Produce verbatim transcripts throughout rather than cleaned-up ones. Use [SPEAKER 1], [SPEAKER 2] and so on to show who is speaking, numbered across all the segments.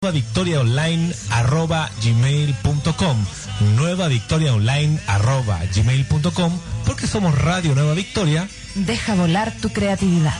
[SPEAKER 1] nueva victoria online arroba gmail punto com, nueva victoria online arroba gmail punto com, porque somos Radio Nueva Victoria.
[SPEAKER 2] Deja volar tu creatividad.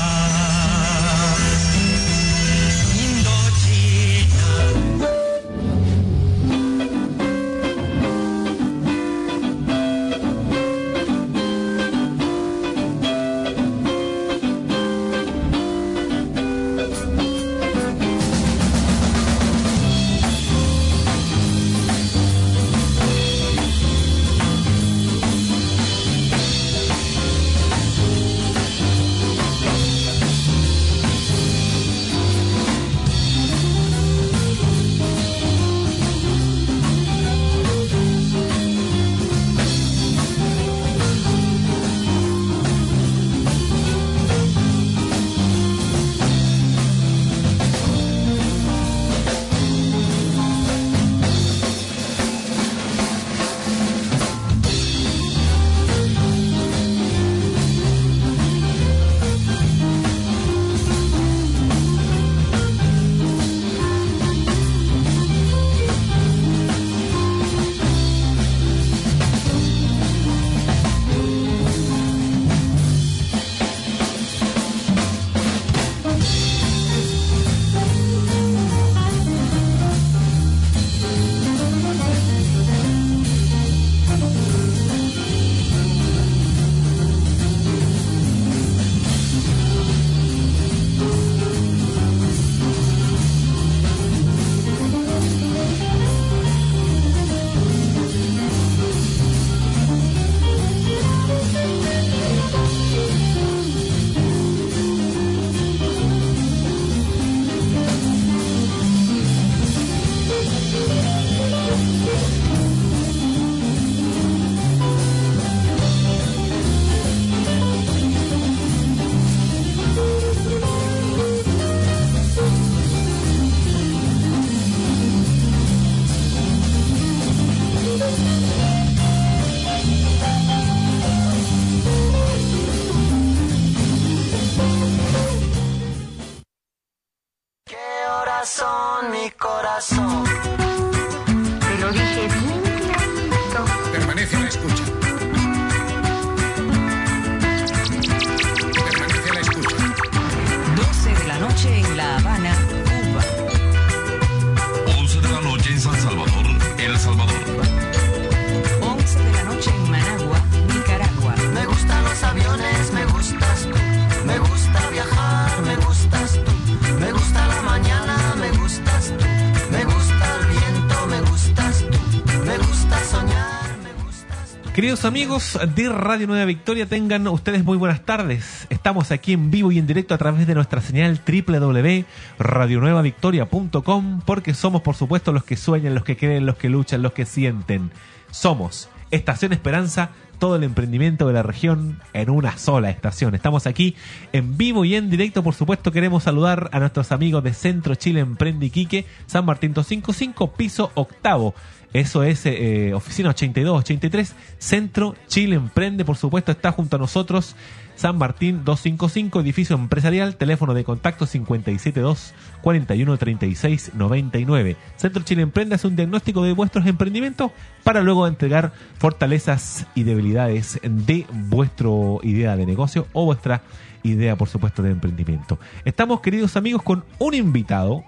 [SPEAKER 1] Queridos amigos de Radio Nueva Victoria, tengan ustedes muy buenas tardes. Estamos aquí en vivo y en directo a través de nuestra señal doble u doble u doble u punto radio nueva victoria punto com, porque somos, por supuesto, los que sueñan, los que creen, los que luchan, los que sienten. Somos Estación Esperanza, todo el emprendimiento de la región en una sola estación. Estamos aquí en vivo y en directo. Por supuesto, queremos saludar a nuestros amigos de Centro Chile Emprende Iquique, San Martín doscientos cincuenta y cinco, piso octavo. Eso es eh, oficina ochenta y dos ochenta y tres, Centro Chile Emprende, por supuesto, está junto a nosotros. San Martín doscientos cincuenta y cinco, edificio empresarial, teléfono de contacto cincuenta y siete dos, cuarenta y uno, treinta y seis, noventa y nueve. Centro Chile Emprende hace un diagnóstico de vuestros emprendimientos para luego entregar fortalezas y debilidades de vuestra idea de negocio o vuestra idea, por supuesto, de emprendimiento. Estamos, queridos amigos, con un invitado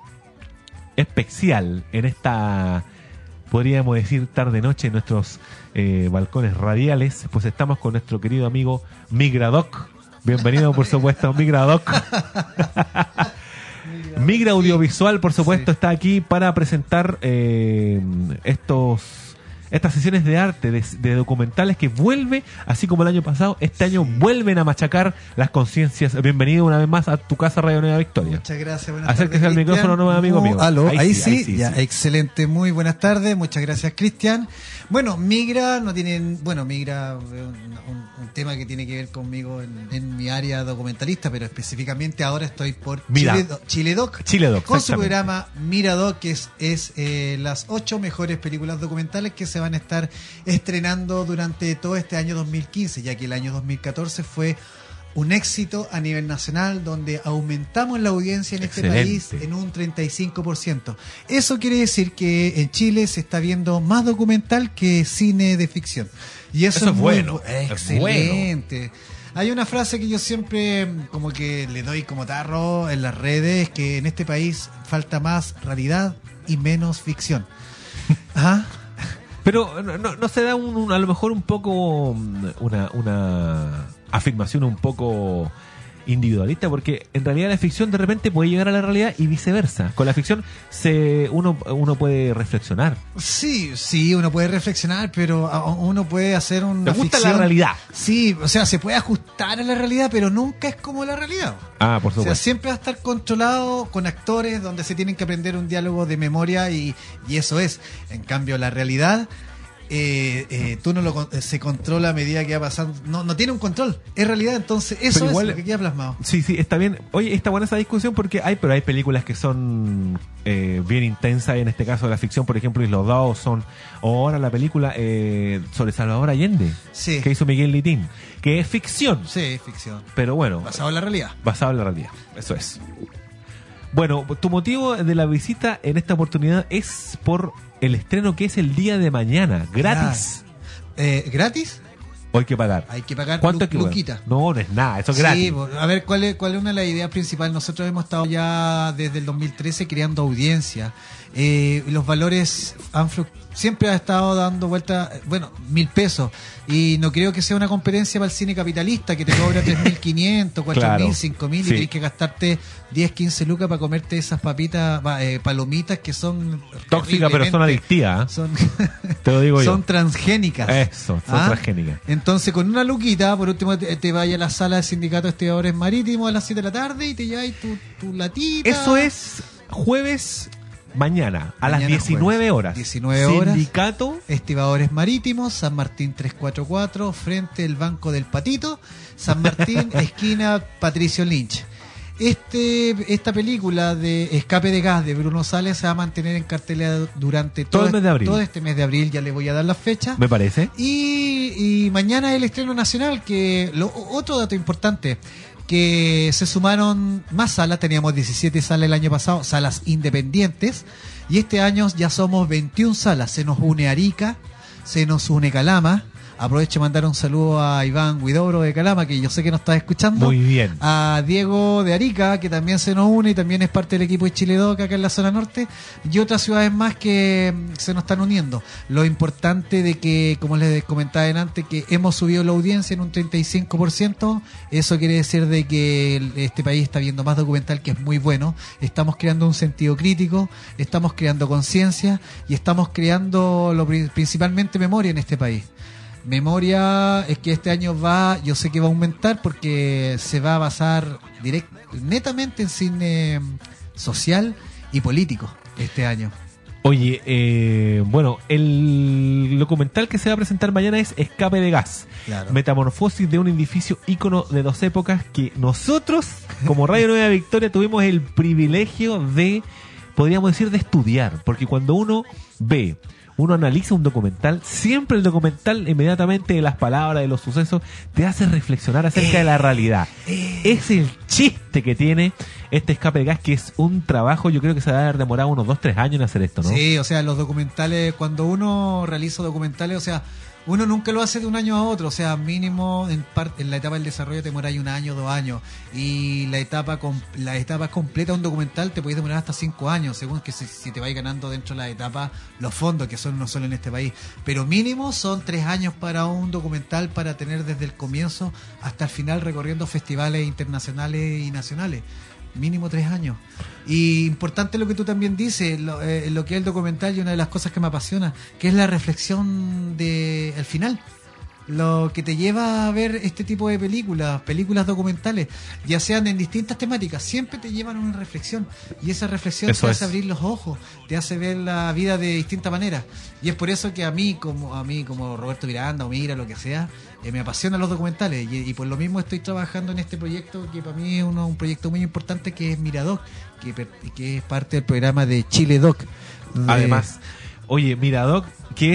[SPEAKER 1] especial en esta, podríamos decir, tarde-noche en nuestros eh, balcones radiales. Pues estamos con nuestro querido amigo Migradoc. Bienvenido, por supuesto, Migradoc. Migra Audiovisual, por supuesto, sí, está aquí para presentar eh, estos estas sesiones de arte, de, de documentales que vuelve, así como el año pasado, este año sí. vuelven a machacar las conciencias. Bienvenido una vez más a tu casa, Radio Nueva Victoria.
[SPEAKER 3] Muchas gracias, buenas
[SPEAKER 1] Acérquese
[SPEAKER 3] tardes,
[SPEAKER 1] al micrófono, nuevo amigo mío.
[SPEAKER 3] Aló, ahí, ahí, sí, sí, ahí sí, ya,
[SPEAKER 1] sí.
[SPEAKER 3] Excelente, muy buenas tardes, muchas gracias, Cristian. Bueno, Migra no tienen, bueno, Migra un, un, un tema que tiene que ver conmigo en, en mi área documentalista, pero específicamente ahora estoy por Chile, Chiledoc,
[SPEAKER 1] Chiledoc,
[SPEAKER 3] con su programa Miradoc, que es, es eh, las ocho mejores películas documentales que se van a estar estrenando durante todo este año dos mil quince, ya que el año dos mil catorce fue un éxito a nivel nacional donde aumentamos la audiencia en este
[SPEAKER 1] Excelente.
[SPEAKER 3] país en un treinta y cinco por ciento. Eso quiere decir que en Chile se está viendo más documental que cine de ficción. Y eso,
[SPEAKER 1] Eso es
[SPEAKER 3] muy
[SPEAKER 1] bueno,
[SPEAKER 3] bu-
[SPEAKER 1] es
[SPEAKER 3] excelente. Hay una frase que yo siempre como que le doy como tarro en las redes, que en este país falta más realidad y menos ficción. ¿Ah?
[SPEAKER 1] Pero no, no, no se da un, un- a lo mejor un poco mm, una, una afirmación un poco individualista, porque en realidad la ficción de repente puede llegar a la realidad y viceversa. Con la ficción se uno uno puede reflexionar.
[SPEAKER 3] Sí, sí, uno puede reflexionar, pero a- uno puede hacer una
[SPEAKER 1] ¿Te gusta
[SPEAKER 3] ficción-
[SPEAKER 1] la realidad?
[SPEAKER 3] Sí, o sea, se puede ajustar a la realidad, pero nunca es como la realidad.
[SPEAKER 1] Ah, por
[SPEAKER 3] O sea,
[SPEAKER 1] supuesto.
[SPEAKER 3] siempre va a estar controlado con actores donde se tienen que aprender un diálogo de memoria y, y eso es. En cambio, la realidad, eh, eh, tú no lo con- se controla a medida que va pasando. No, no tiene un control. Es realidad, entonces eso
[SPEAKER 1] Pero igual-
[SPEAKER 3] es lo que queda plasmado.
[SPEAKER 1] Sí, sí, está bien. Oye, está buena esa discusión porque hay, pero hay películas que son eh, bien intensas, en este caso de la ficción, por ejemplo, y los dados son, o ahora la película eh, sobre Salvador Allende,
[SPEAKER 3] Sí.
[SPEAKER 1] que hizo Miguel Litín, que es ficción,
[SPEAKER 3] Sí, ficción.
[SPEAKER 1] pero bueno,
[SPEAKER 3] Basado en la realidad.
[SPEAKER 1] basado en la realidad. Eso es. Bueno, tu motivo de la visita en esta oportunidad es por el estreno que es el día de mañana, gratis.
[SPEAKER 3] Eh, ¿Gratis?
[SPEAKER 1] O hay que pagar.
[SPEAKER 3] Hay que pagar
[SPEAKER 1] ¿Cuánto
[SPEAKER 3] lu-
[SPEAKER 1] hay que pagar?
[SPEAKER 3] luquita.
[SPEAKER 1] No, no es nada, eso es
[SPEAKER 3] Sí,
[SPEAKER 1] gratis.
[SPEAKER 3] bo- a ver, ¿cuál es, ¿cuál es una de las ideas principales? Nosotros hemos estado ya desde el dos mil trece creando audiencia. Eh, los valores han fluc- siempre ha estado dando vuelta, eh, bueno, mil pesos. Y no creo que sea una competencia para el cine capitalista que te cobra tres mil quinientos, cuatro mil,
[SPEAKER 1] Claro.
[SPEAKER 3] cinco mil
[SPEAKER 1] Sí.
[SPEAKER 3] y tienes que gastarte diez, quince lucas para comerte esas papitas, va, eh, palomitas que son
[SPEAKER 1] Tóxica, pero son
[SPEAKER 3] terriblemente-
[SPEAKER 1] adictivas. ¿eh?
[SPEAKER 3] Son,
[SPEAKER 1] Te lo digo yo.
[SPEAKER 3] son transgénicas.
[SPEAKER 1] Eso, son
[SPEAKER 3] ¿Ah?
[SPEAKER 1] transgénicas.
[SPEAKER 3] Entonces, con una luquita, por último, te, te vayas a la sala del sindicato de estibadores marítimos a las siete de la tarde y te llevas tu, tu latita.
[SPEAKER 1] Eso es jueves mañana, a las
[SPEAKER 3] Mañana
[SPEAKER 1] diecinueve
[SPEAKER 3] jueves.
[SPEAKER 1] horas.
[SPEAKER 3] diecinueve horas.
[SPEAKER 1] Sindicato.
[SPEAKER 3] Estibadores marítimos, San Martín trescientos cuarenta y cuatro, frente al Banco del Patito, San Martín, esquina Patricio Lynch. Este, esta película de Escape de Gas de Bruno Sales se va a mantener en cartelera durante
[SPEAKER 1] Todo
[SPEAKER 3] todo,
[SPEAKER 1] el mes de abril.
[SPEAKER 3] todo este mes de abril, ya le voy a dar la fecha.
[SPEAKER 1] Me parece.
[SPEAKER 3] Y, y mañana es el estreno nacional, que lo, otro dato importante, que se sumaron más salas, teníamos diecisiete salas el año pasado, salas independientes, y este año ya somos veintiuna salas, se nos une Arica, se nos une Calama. Aprovecho de mandar un saludo a Iván Huidobro de Calama, que yo sé que nos está escuchando.
[SPEAKER 1] Muy bien.
[SPEAKER 3] A Diego de Arica, que también se nos une y también es parte del equipo de Chile Doc acá en la zona norte, y otras ciudades más que mm, se nos están uniendo. Lo importante de que, como les comentaba antes, que hemos subido la audiencia en un treinta y cinco por ciento, eso quiere decir de que el- este país está viendo más documental, que es muy bueno. Estamos creando un sentido crítico, estamos creando conciencia y estamos creando lo, pri- principalmente memoria en este país. Memoria es que este año va, yo sé que va a aumentar porque se va a basar direct, netamente en cine social y político este año.
[SPEAKER 1] Oye, eh, bueno, el documental que se va a presentar mañana es Escape de Gas.
[SPEAKER 3] Claro.
[SPEAKER 1] Metamorfosis de un edificio ícono de dos épocas que nosotros, como Radio Nueva Victoria, tuvimos el privilegio de, podríamos decir, de estudiar. Porque cuando uno ve, uno analiza un documental, siempre el documental, inmediatamente de las palabras, de los sucesos, te hace reflexionar acerca de la realidad. Es el chiste que tiene este Escape de Gas, que es un trabajo, yo creo que se va a haber demorado unos dos, tres años en hacer esto, ¿no?
[SPEAKER 3] Sí, o sea, los documentales, cuando uno realiza documentales, o sea, uno nunca lo hace de un año a otro, o sea, mínimo en, parte, en la etapa del desarrollo te demoráis un año, dos años, y la etapa com- la etapa completa de un documental te puede demorar hasta cinco años, según que si, si te vais ganando dentro de la etapa los fondos, que son no solo en este país, pero mínimo son tres años para un documental para tener desde el comienzo hasta el final recorriendo festivales internacionales y nacionales. Mínimo tres años. Y importante lo que tú también dices, lo, eh, lo que es el documental y una de las cosas que me apasiona, que es la reflexión de al final. Lo que te lleva a ver este tipo de películas, películas documentales, ya sean en distintas temáticas, siempre te llevan a una reflexión. Y esa reflexión
[SPEAKER 1] Eso
[SPEAKER 3] te hace
[SPEAKER 1] es.
[SPEAKER 3] abrir los ojos, te hace ver la vida de distinta manera. Y es por eso que a mí, como a mí como Roberto Miranda o Mira, lo que sea, eh, me apasionan los documentales. Y, y por lo mismo estoy trabajando en este proyecto que para mí es uno, un proyecto muy importante, que es Miradoc, que, per- que es parte del programa de Chile Doc. De-
[SPEAKER 1] Además, oye, Miradoc, que es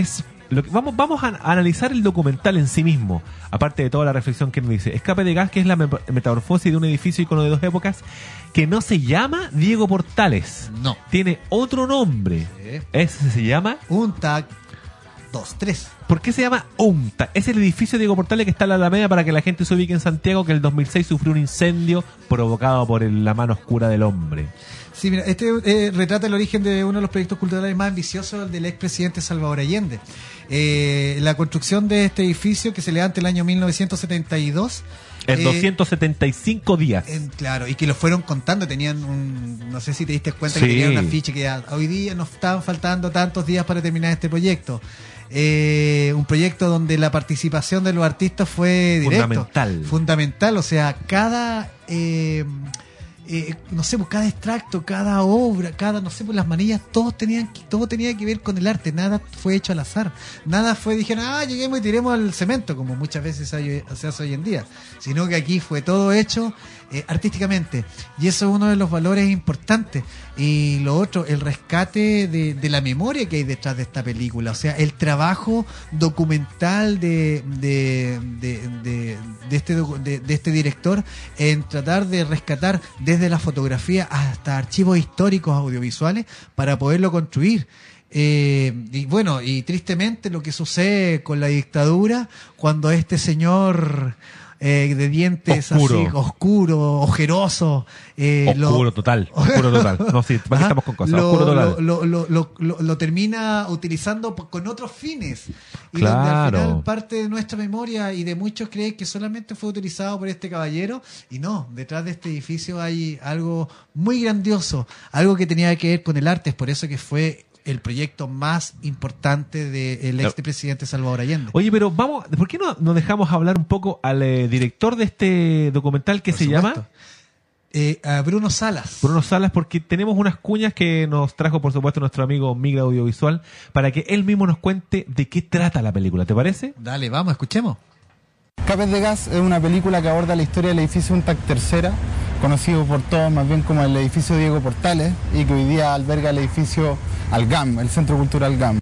[SPEAKER 1] lo que, vamos, vamos a, a analizar el documental en sí mismo, aparte de toda la reflexión que nos dice. Escape de gas, que es la me- metamorfosis de un edificio ícono de dos épocas, que no se llama Diego Portales.
[SPEAKER 3] No.
[SPEAKER 1] Tiene otro nombre.
[SPEAKER 3] Sí.
[SPEAKER 1] Ese se llama...
[SPEAKER 3] Un tag dos, tres.
[SPEAKER 1] ¿Por qué se llama UNTA? Es el edificio de Diego Portales que está en la Alameda, para que la gente se ubique en Santiago, que en el dos mil seis sufrió un incendio provocado por el- la mano oscura del hombre.
[SPEAKER 3] Sí, mira, este eh, retrata el origen de uno de los proyectos culturales más ambiciosos del expresidente Salvador Allende. Eh, la construcción de este edificio, que se levanta el año mil novecientos setenta y dos.
[SPEAKER 1] En
[SPEAKER 3] eh,
[SPEAKER 1] doscientos setenta y cinco días.
[SPEAKER 3] en- claro, y que lo fueron contando, tenían un, no sé si te diste cuenta
[SPEAKER 1] Sí.
[SPEAKER 3] que tenían una ficha que ya, hoy día nos estaban faltando tantos días para terminar este proyecto. Eh, un proyecto donde la participación de los artistas fue directo,
[SPEAKER 1] Fundamental.
[SPEAKER 3] fundamental, o sea, cada eh, eh, no sé, pues cada extracto, cada obra, cada, no sé, pues las manillas, todos tenían, que- todo tenía que ver con el arte, nada fue hecho al azar, nada fue, dijeron, ah, lleguemos y tiremos al cemento, como muchas veces hay- se hace hoy en día, sino que aquí fue todo hecho eh, artísticamente, y eso es uno de los valores importantes. Y lo otro, el rescate de, de la memoria que hay detrás de esta película, o sea, el trabajo documental de, de, de, de, de este, docu- de, de este director en tratar de rescatar desde la fotografía hasta archivos históricos audiovisuales para poderlo construir. Eh, y bueno, y tristemente lo que sucede con la dictadura, cuando este señor eh, de dientes
[SPEAKER 1] Oscuro.
[SPEAKER 3] así, oscuro, ojeroso, eh, lo-
[SPEAKER 1] Oscuro total, oscuro total. No, sí, aquí
[SPEAKER 3] Ajá.
[SPEAKER 1] estamos con cosas.
[SPEAKER 3] Lo,
[SPEAKER 1] Oscuro total.
[SPEAKER 3] lo, lo, lo, lo- lo termina utilizando p- con otros fines. Y
[SPEAKER 1] Claro.
[SPEAKER 3] donde al final parte de nuestra memoria y de muchos creen que solamente fue utilizado por este caballero. Y no, detrás de este edificio hay algo muy grandioso, algo que tenía que ver con el arte. Es por eso que fue el proyecto más importante del expresidente Salvador Allende.
[SPEAKER 1] Oye, pero vamos, ¿por qué no nos dejamos hablar un poco al eh, director de este documental que
[SPEAKER 3] Por
[SPEAKER 1] se
[SPEAKER 3] supuesto.
[SPEAKER 1] llama
[SPEAKER 3] Eh, a Bruno Salas.
[SPEAKER 1] Bruno Salas? Porque tenemos unas cuñas que nos trajo, por supuesto, nuestro amigo Migra Audiovisual, para que él mismo nos cuente de qué trata la película. ¿Te parece?
[SPEAKER 3] Dale, vamos, escuchemos.
[SPEAKER 4] Escapes de gas es una película que aborda la historia del edificio UNTAC Tercera, conocido por todos más bien como el edificio Diego Portales, y que hoy día alberga el edificio Algam, el Centro Cultural Gam.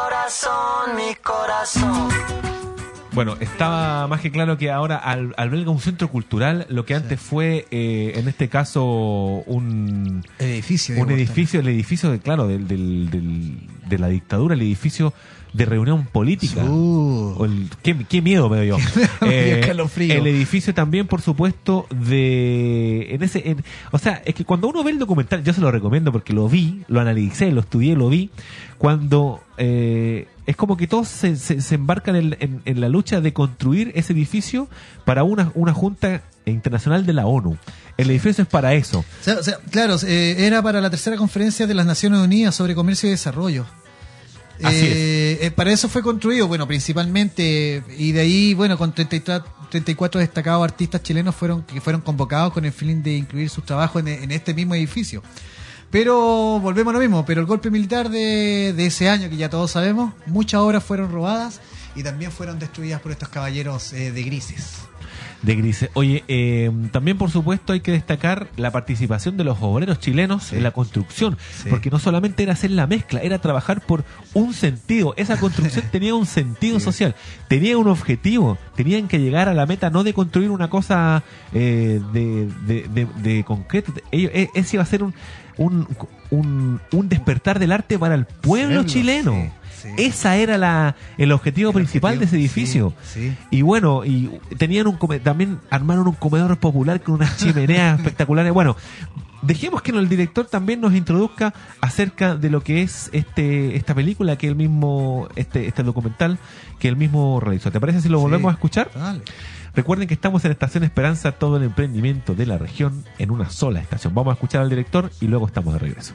[SPEAKER 1] Bueno, estaba más que claro que ahora al- alberga un centro cultural, lo que antes fue, eh, en este caso, un,
[SPEAKER 3] El edificio.
[SPEAKER 1] un
[SPEAKER 3] Diego
[SPEAKER 1] edificio, el edificio, de, claro, del, del, del- de la dictadura, el edificio de reunión política.
[SPEAKER 3] Uh.
[SPEAKER 1] O el- qué, qué miedo me dio yo.
[SPEAKER 3] Me dio escalofrío.
[SPEAKER 1] El edificio también, por supuesto, de... En ese, en- o sea, es que cuando uno ve el documental, yo se lo recomiendo porque lo vi, lo analicé, lo estudié, lo vi, cuando... eh, es como que todos se, se, se embarcan en, en- en la lucha de construir ese edificio para una, una junta internacional de la ONU. El edificio es para eso.
[SPEAKER 3] O sea, o sea, claro, eh, era para la tercera conferencia de las Naciones Unidas sobre comercio y desarrollo.
[SPEAKER 1] Así
[SPEAKER 3] Eh, eh, para eso fue construido, bueno, principalmente, y de ahí, bueno, con treinta y tres treinta y cuatro destacados artistas chilenos fueron que fueron convocados con el fin de incluir sus trabajos en, en este mismo edificio. Pero volvemos a lo mismo, pero el golpe militar de, de ese año, que ya todos sabemos, muchas obras fueron robadas y también fueron destruidas por estos caballeros eh, de grises.
[SPEAKER 1] De grises. Oye, eh, también por supuesto hay que destacar la participación de los obreros chilenos
[SPEAKER 3] Sí.
[SPEAKER 1] en la construcción,
[SPEAKER 3] Sí.
[SPEAKER 1] porque no solamente era hacer la mezcla, era trabajar por un sentido. Esa construcción tenía un sentido
[SPEAKER 3] Sí.
[SPEAKER 1] social, tenía un objetivo, tenían que llegar a la meta, no de construir una cosa eh, de, de, de, de concreto. Ellos, e- ese iba a ser un, un, un, un despertar del arte para el pueblo
[SPEAKER 3] Hacerlo,
[SPEAKER 1] chileno.
[SPEAKER 3] sí, sí.
[SPEAKER 1] Esa era la, el objetivo
[SPEAKER 3] El
[SPEAKER 1] principal
[SPEAKER 3] objetivo,
[SPEAKER 1] de ese edificio.
[SPEAKER 3] sí, sí.
[SPEAKER 1] Y bueno, y tenían un come- también armaron un comedor popular con unas chimeneas espectaculares. Bueno, dejemos que el director también nos introduzca acerca de lo que es este esta película que él mismo, este, este documental que él mismo realizó. ¿Te parece si lo
[SPEAKER 3] Sí.
[SPEAKER 1] volvemos a escuchar?
[SPEAKER 3] Dale.
[SPEAKER 1] Recuerden que estamos en Estación Esperanza, todo el emprendimiento de la región en una sola estación. Vamos a escuchar al director y luego estamos de regreso.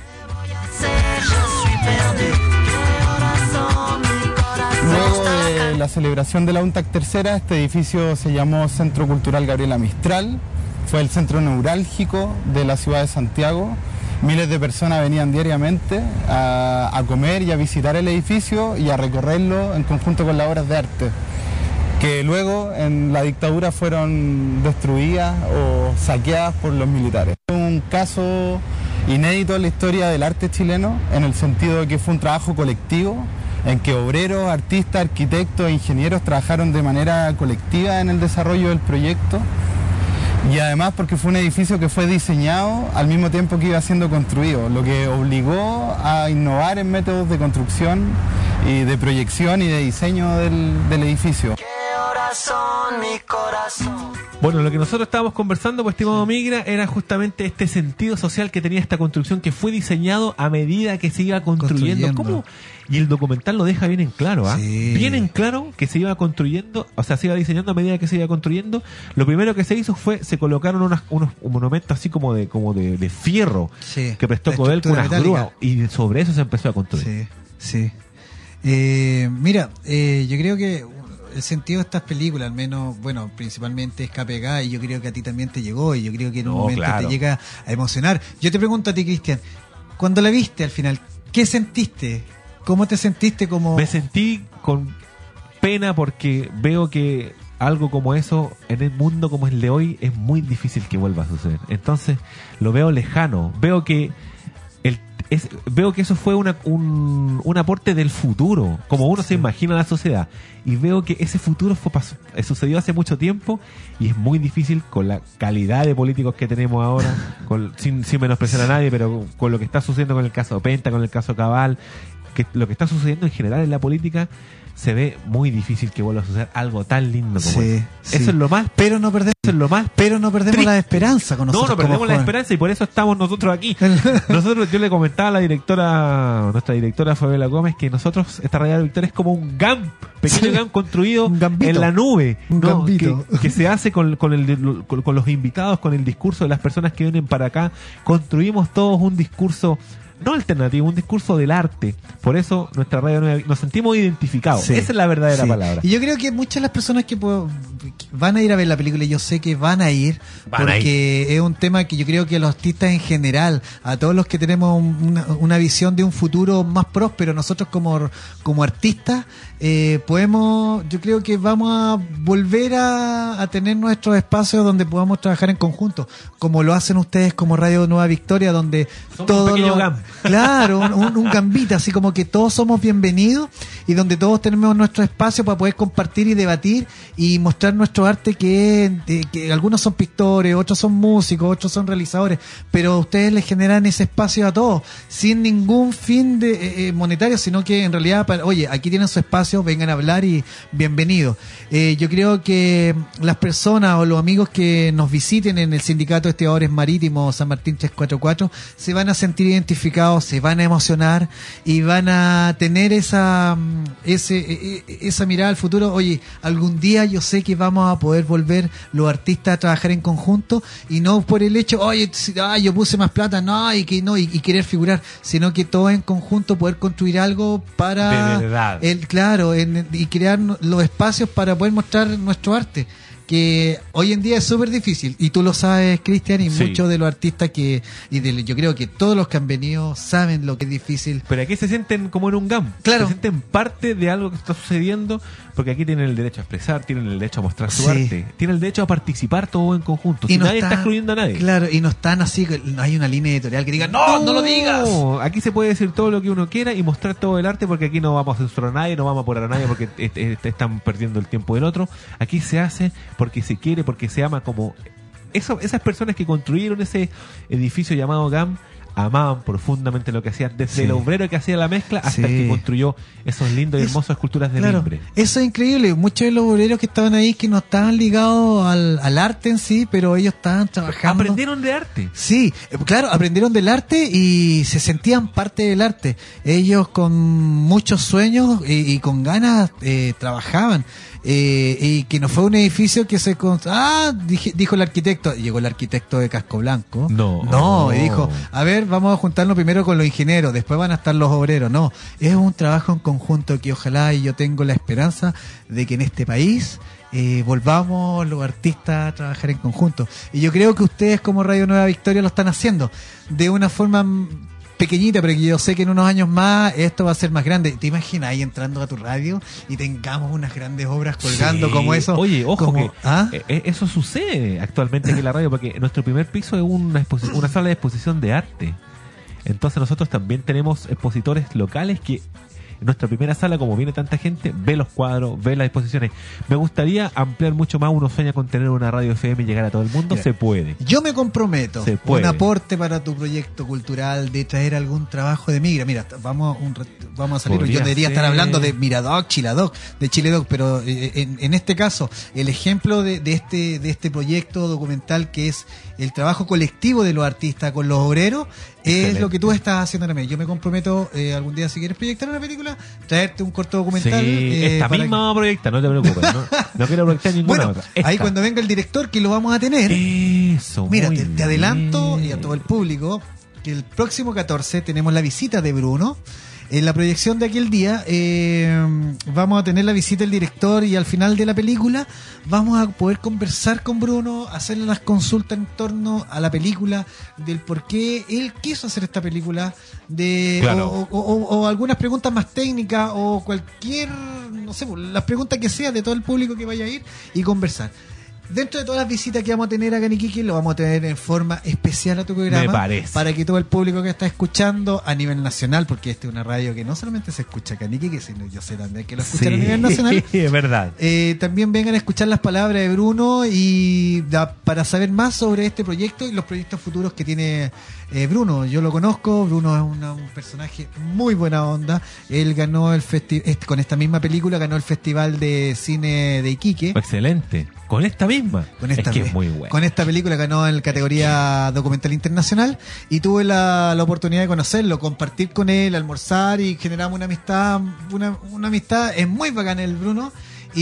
[SPEAKER 4] Luego de la celebración de la UNTAC Tercera, este edificio se llamó Centro Cultural Gabriela Mistral, fue el centro neurálgico de la ciudad de Santiago. Miles de personas venían diariamente a, a comer y a visitar el edificio y a recorrerlo en conjunto con las obras de arte, que luego en la dictadura fueron destruidas o saqueadas por los militares. Es un caso inédito en la historia del arte chileno, en el sentido de que fue un trabajo colectivo, en que obreros, artistas, arquitectos e ingenieros trabajaron de manera colectiva en el desarrollo del proyecto. Y además porque fue un edificio que fue diseñado al mismo tiempo que iba siendo construido, lo que obligó a innovar en métodos de construcción y de proyección y de diseño del, del edificio.
[SPEAKER 5] Mi corazón.
[SPEAKER 1] Bueno, lo que nosotros estábamos conversando, pues, estimado Migra, era justamente este sentido social que tenía esta construcción, que fue diseñado a medida que se iba construyendo.
[SPEAKER 3] Construyendo.
[SPEAKER 1] ¿Cómo? Y el documental lo deja bien en claro, ¿ah?
[SPEAKER 3] Sí.
[SPEAKER 1] Bien en claro que se iba construyendo, o sea, se iba diseñando a medida que se iba construyendo. Lo primero que se hizo fue, se colocaron unas, unos monumentos así como de como de, de fierro,
[SPEAKER 3] Sí.
[SPEAKER 1] que prestó
[SPEAKER 3] La
[SPEAKER 1] Codelco,
[SPEAKER 3] estructura
[SPEAKER 1] unas
[SPEAKER 3] metálica.
[SPEAKER 1] grúas, y sobre eso se empezó a construir.
[SPEAKER 3] Sí, sí. Eh, mira, eh, yo creo que el sentido de estas películas, al menos, bueno, principalmente Escape Gas, y yo creo que a ti también te llegó, y yo creo que en un
[SPEAKER 1] No,
[SPEAKER 3] momento
[SPEAKER 1] claro.
[SPEAKER 3] te llega a emocionar. Yo te pregunto a ti, Cristian, cuando la viste al final, ¿qué sentiste? ¿Cómo te sentiste como...?
[SPEAKER 1] Me sentí con pena porque veo que algo como eso en el mundo como el de hoy es muy difícil que vuelva a suceder. Entonces lo veo lejano, veo que el, es, veo que eso fue una, un, un aporte del futuro, como uno se imagina la sociedad, y veo que ese futuro fue pasó, eh, sucedió hace mucho tiempo, y es muy difícil con la calidad de políticos que tenemos ahora, con, sin, sin menospreciar a nadie, pero con lo que está sucediendo con el caso Penta, con el caso Cabal, que lo que está sucediendo en general en la política, se ve muy difícil que vuelva a suceder algo tan lindo como
[SPEAKER 3] Sí,
[SPEAKER 1] eso.
[SPEAKER 3] sí.
[SPEAKER 1] Eso es lo más,
[SPEAKER 3] Pero no perdemos,
[SPEAKER 1] eso es lo más
[SPEAKER 3] pero no perdemos
[SPEAKER 1] triste.
[SPEAKER 3] la esperanza con
[SPEAKER 1] No,
[SPEAKER 3] nosotros
[SPEAKER 1] no perdemos
[SPEAKER 3] como
[SPEAKER 1] la
[SPEAKER 3] jóvenes.
[SPEAKER 1] esperanza, y por eso estamos nosotros aquí. Nosotros, yo le comentaba a la directora, nuestra directora Fabiola Gómez, que nosotros, esta Radio Victoria es como un GAMP, pequeño
[SPEAKER 3] Sí.
[SPEAKER 1] GAMP construido
[SPEAKER 3] Un gambito.
[SPEAKER 1] en la nube,
[SPEAKER 3] Un
[SPEAKER 1] ¿no?
[SPEAKER 3] gambito.
[SPEAKER 1] que, que se hace con, con, el, con, con los invitados, con el discurso de las personas que vienen para acá. Construimos todos un discurso no alternativo, un discurso del arte. Por eso nuestra radio nueva, nos sentimos identificados.
[SPEAKER 3] Sí,
[SPEAKER 1] Esa es la verdadera
[SPEAKER 3] sí.
[SPEAKER 1] palabra.
[SPEAKER 3] Y yo creo que muchas de las personas que, puedo- que van a ir a ver la película, yo sé que van a ir,
[SPEAKER 1] Van a
[SPEAKER 3] porque es un tema que yo creo que a los artistas en general, a todos los que tenemos una, una visión de un futuro más próspero, nosotros como, como artistas, eh, podemos, yo creo que vamos a volver a, a tener nuestros espacios donde podamos trabajar en conjunto, como lo hacen ustedes como Radio Nueva Victoria, donde
[SPEAKER 1] Somos un
[SPEAKER 3] todos
[SPEAKER 1] pequeño
[SPEAKER 3] los-
[SPEAKER 1] GAM.
[SPEAKER 3] Claro, un, un, un gambita, así como que todos somos bienvenidos y donde todos tenemos nuestro espacio para poder compartir y debatir y mostrar nuestro arte, que, de- que algunos son pintores, otros son músicos, otros son realizadores, pero ustedes les generan ese espacio a todos, sin ningún fin de eh, eh, monetario, sino que en realidad, para, oye, aquí tienen su espacio, vengan a hablar y bienvenidos. Eh, yo creo que las personas o los amigos que nos visiten en el Sindicato de Estibadores Marítimos San Martín trescientos cuarenta y cuatro se van a sentir identificados, se van a emocionar y van a tener esa mm, ese e- e- esa mirada al futuro. Oye, algún día yo sé que vamos a poder volver los artistas a trabajar en conjunto, y no por el hecho, oye, si- ah, yo puse más plata, no, y que no, y, y querer figurar, sino que todos en conjunto poder construir algo para
[SPEAKER 1] De verdad.
[SPEAKER 3] el claro, en- y crear los espacios para poder mostrar nuestro arte, que hoy en día es súper difícil, y tú lo sabes, Cristian, y
[SPEAKER 1] Sí.
[SPEAKER 3] muchos de los artistas que, y de, yo creo que todos los que han venido saben lo que es difícil.
[SPEAKER 1] Pero aquí se sienten como en un GAM.
[SPEAKER 3] Claro.
[SPEAKER 1] Se sienten parte de algo que está sucediendo, porque aquí tienen el derecho a expresar, tienen el derecho a mostrar su
[SPEAKER 3] Sí.
[SPEAKER 1] arte, tienen el derecho a participar todo en conjunto. Si
[SPEAKER 3] no
[SPEAKER 1] nadie está excluyendo a nadie.
[SPEAKER 3] Claro, y no están así, que no hay una línea editorial que diga, no, no, lo digas.
[SPEAKER 1] Aquí se puede decir todo lo que uno quiera y mostrar todo el arte, porque aquí no vamos a censurar a nadie, no vamos a apurar a nadie porque est- est- están perdiendo el tiempo del otro. Aquí se hace porque se quiere, porque se ama, como eso, esas personas que construyeron ese edificio llamado GAM amaban profundamente lo que hacían, desde
[SPEAKER 3] Sí.
[SPEAKER 1] el obrero que hacía la mezcla hasta
[SPEAKER 3] Sí.
[SPEAKER 1] el que construyó esos lindos y
[SPEAKER 3] Es-
[SPEAKER 1] hermosos esculturas de
[SPEAKER 3] Claro,
[SPEAKER 1] mimbre.
[SPEAKER 3] eso es increíble. Muchos de los obreros que estaban ahí que no estaban ligados al, al arte en sí, pero ellos estaban trabajando.
[SPEAKER 1] Aprendieron de arte.
[SPEAKER 3] Sí, eh, claro, aprendieron del arte y se sentían parte del arte. Ellos con muchos sueños y, y con ganas eh, trabajaban. Eh, y que no fue un edificio que se... con- Ah, dije- dijo el arquitecto. Llegó el arquitecto de Casco Blanco.
[SPEAKER 1] No.
[SPEAKER 3] No, y dijo, a ver, vamos a juntarnos primero con los ingenieros, después van a estar los obreros. No, es un trabajo en conjunto que ojalá, y yo tengo la esperanza de que en este país eh, volvamos los artistas a trabajar en conjunto. Y yo creo que ustedes como Radio Nueva Victoria lo están haciendo de una forma mm, pequeñita, pero que yo sé que en unos años más esto va a ser más grande. ¿Te imaginas ahí entrando a tu radio y tengamos unas grandes obras colgando
[SPEAKER 1] Sí.
[SPEAKER 3] como eso?
[SPEAKER 1] Oye, ojo
[SPEAKER 3] como-
[SPEAKER 1] que
[SPEAKER 3] ¿Ah?
[SPEAKER 1] eh, eh, eso sucede actualmente aquí en la radio, porque nuestro primer piso es una, exposi- una sala de exposición de arte. Entonces nosotros también tenemos expositores locales que en nuestra primera sala, como viene tanta gente, ve los cuadros, ve las exposiciones. Me gustaría ampliar mucho más. Uno sueña con tener una radio F M y llegar a todo el mundo.
[SPEAKER 3] Mira,
[SPEAKER 1] se puede.
[SPEAKER 3] Yo me comprometo
[SPEAKER 1] Se puede.
[SPEAKER 3] un aporte para tu proyecto cultural de traer algún trabajo de Migra. Mira, vamos a, un, re- vamos a salir.
[SPEAKER 1] Podría
[SPEAKER 3] Yo debería
[SPEAKER 1] ser.
[SPEAKER 3] estar hablando de Miradoc, Chiladoc, de Chiledoc, pero eh, en, en este caso, el ejemplo de, de este de este proyecto documental que es el trabajo colectivo de los artistas con los obreros, es
[SPEAKER 1] Excelente.
[SPEAKER 3] lo que tú estás haciendo también. Yo me comprometo eh, algún día, si quieres proyectar una película, traerte un corto documental.
[SPEAKER 1] Sí,
[SPEAKER 3] eh,
[SPEAKER 1] esta
[SPEAKER 3] para
[SPEAKER 1] misma
[SPEAKER 3] que-
[SPEAKER 1] vamos a proyectar, no te preocupes. No, no quiero proyectar ninguna
[SPEAKER 3] Bueno,
[SPEAKER 1] otra.
[SPEAKER 3] ahí
[SPEAKER 1] Esta.
[SPEAKER 3] cuando venga el director, que lo vamos a tener.
[SPEAKER 1] Eso,
[SPEAKER 3] Mira,
[SPEAKER 1] muy
[SPEAKER 3] te, te adelanto
[SPEAKER 1] bien.
[SPEAKER 3] y a todo el público que el próximo catorce tenemos la visita de Bruno. En la proyección de aquel día eh, vamos a tener la visita del director y al final de la película vamos a poder conversar con Bruno, hacerle las consultas en torno a la película, del por qué él quiso hacer esta película, de
[SPEAKER 1] Claro.
[SPEAKER 3] o, o- o- o algunas preguntas más técnicas o cualquier, no sé, las preguntas que sea de todo el público que vaya a ir y conversar. Dentro de todas las visitas que vamos a tener acá en Iquique, lo vamos a tener en forma especial a tu programa.
[SPEAKER 1] Me parece.
[SPEAKER 3] Para que todo el público que está escuchando a nivel nacional, porque esta es una radio que no solamente se escucha acá en Iquique, sino yo sé también que lo escuchan
[SPEAKER 1] Sí,
[SPEAKER 3] a nivel nacional.
[SPEAKER 1] es verdad.
[SPEAKER 3] Eh, también vengan a escuchar las palabras de Bruno y da- para saber más sobre este proyecto y los proyectos futuros que tiene eh, Bruno. Yo lo conozco, Bruno es una- un personaje muy buena onda. Él ganó el festi- este, con esta misma película, ganó el Festival de Cine de Iquique.
[SPEAKER 1] Excelente. Con esta misma.
[SPEAKER 3] Con esta,
[SPEAKER 1] es que
[SPEAKER 3] pe-
[SPEAKER 1] es muy bueno.
[SPEAKER 3] con esta película ganó en categoría documental internacional y tuve la, la oportunidad de conocerlo, compartir con él, almorzar y generamos una amistad, una, una amistad, es muy bacán el Bruno.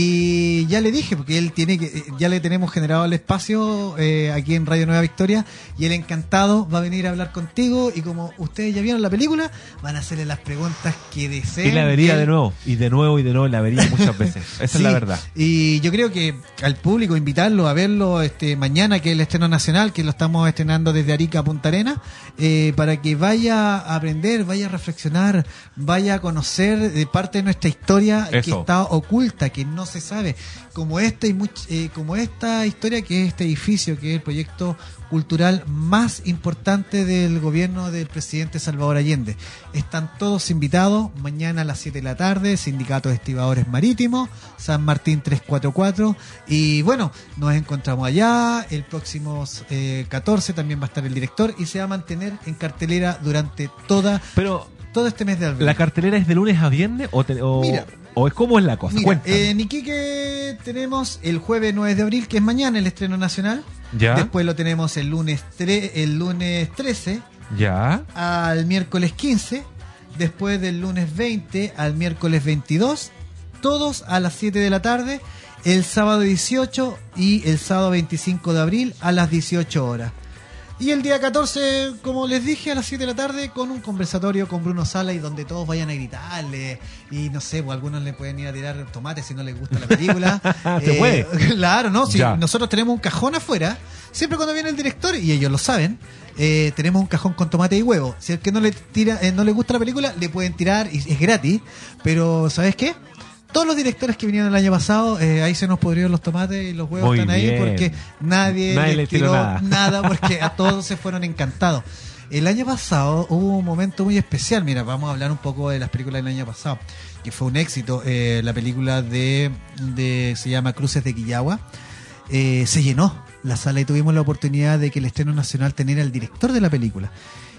[SPEAKER 3] Y ya le dije, porque él tiene que, ya le tenemos generado el espacio eh, aquí en Radio Nueva Victoria y él encantado va a venir a hablar contigo y como ustedes ya vieron la película, van a hacerle las preguntas que deseen.
[SPEAKER 1] Y la vería
[SPEAKER 3] Él-
[SPEAKER 1] de nuevo, y de nuevo, y de nuevo, la vería muchas veces. Esa
[SPEAKER 3] Sí,
[SPEAKER 1] es la verdad.
[SPEAKER 3] Y yo creo que al público invitarlo a verlo este mañana, que es el estreno nacional, que lo estamos estrenando desde Arica a Punta Arenas, eh, para que vaya a aprender, vaya a reflexionar, vaya a conocer de parte de nuestra historia que
[SPEAKER 1] Eso.
[SPEAKER 3] está oculta, que no se sabe, como esta y much- eh, como esta historia que es este edificio, que es el proyecto cultural más importante del gobierno del presidente Salvador Allende. Están todos invitados mañana a las siete de la tarde, Sindicato de Estibadores Marítimos, San Martín trescientos cuarenta y cuatro. Y bueno, nos encontramos allá. El próximo eh, catorce también va a estar el director y se va a mantener en cartelera durante toda
[SPEAKER 1] Pero,
[SPEAKER 3] todo este mes de abril.
[SPEAKER 1] ¿la cartelera es de lunes a viernes o, te- o,
[SPEAKER 3] Mira.
[SPEAKER 1] o es cómo es la cosa?
[SPEAKER 3] Mira,
[SPEAKER 1] Cuéntame.
[SPEAKER 3] en Iquique tenemos el jueves nueve de abril, que es mañana el estreno nacional.
[SPEAKER 1] Ya.
[SPEAKER 3] Después lo tenemos el lunes tre- el lunes trece
[SPEAKER 1] Ya.
[SPEAKER 3] al miércoles quince. Después del lunes veinte al miércoles veintidós. Todos a las siete de la tarde. El sábado dieciocho y el sábado veinticinco de abril a las dieciocho horas. Y el día catorce, como les dije, a las siete de la tarde con un conversatorio con Bruno Sala y donde todos vayan a gritarle y no sé, pues algunos le pueden ir a tirar tomates si no les gusta la película.
[SPEAKER 1] ¿Se puede?
[SPEAKER 3] Claro, ¿no? Si
[SPEAKER 1] Ya.
[SPEAKER 3] nosotros tenemos un cajón afuera, siempre cuando viene el director, y ellos lo saben, eh, tenemos un cajón con tomate y huevo. Si el que no le tira, eh, no le gusta la película, le pueden tirar y es gratis. Pero, ¿sabes qué? Todos los directores que vinieron el año pasado, eh, ahí se nos pudrieron los tomates y los huevos
[SPEAKER 1] Muy
[SPEAKER 3] están ahí
[SPEAKER 1] bien.
[SPEAKER 3] porque nadie,
[SPEAKER 1] Nadie
[SPEAKER 3] les
[SPEAKER 1] le tiró
[SPEAKER 3] tiró
[SPEAKER 1] nada.
[SPEAKER 3] nada porque a todos se fueron encantados. El año pasado hubo un momento muy especial. Mira, vamos a hablar un poco de las películas del año pasado, que fue un éxito. Eh, la película de, de se llama Cruces de Quillagua. Eh, se llenó la sala y tuvimos la oportunidad de que el estreno nacional tenía al director de la película.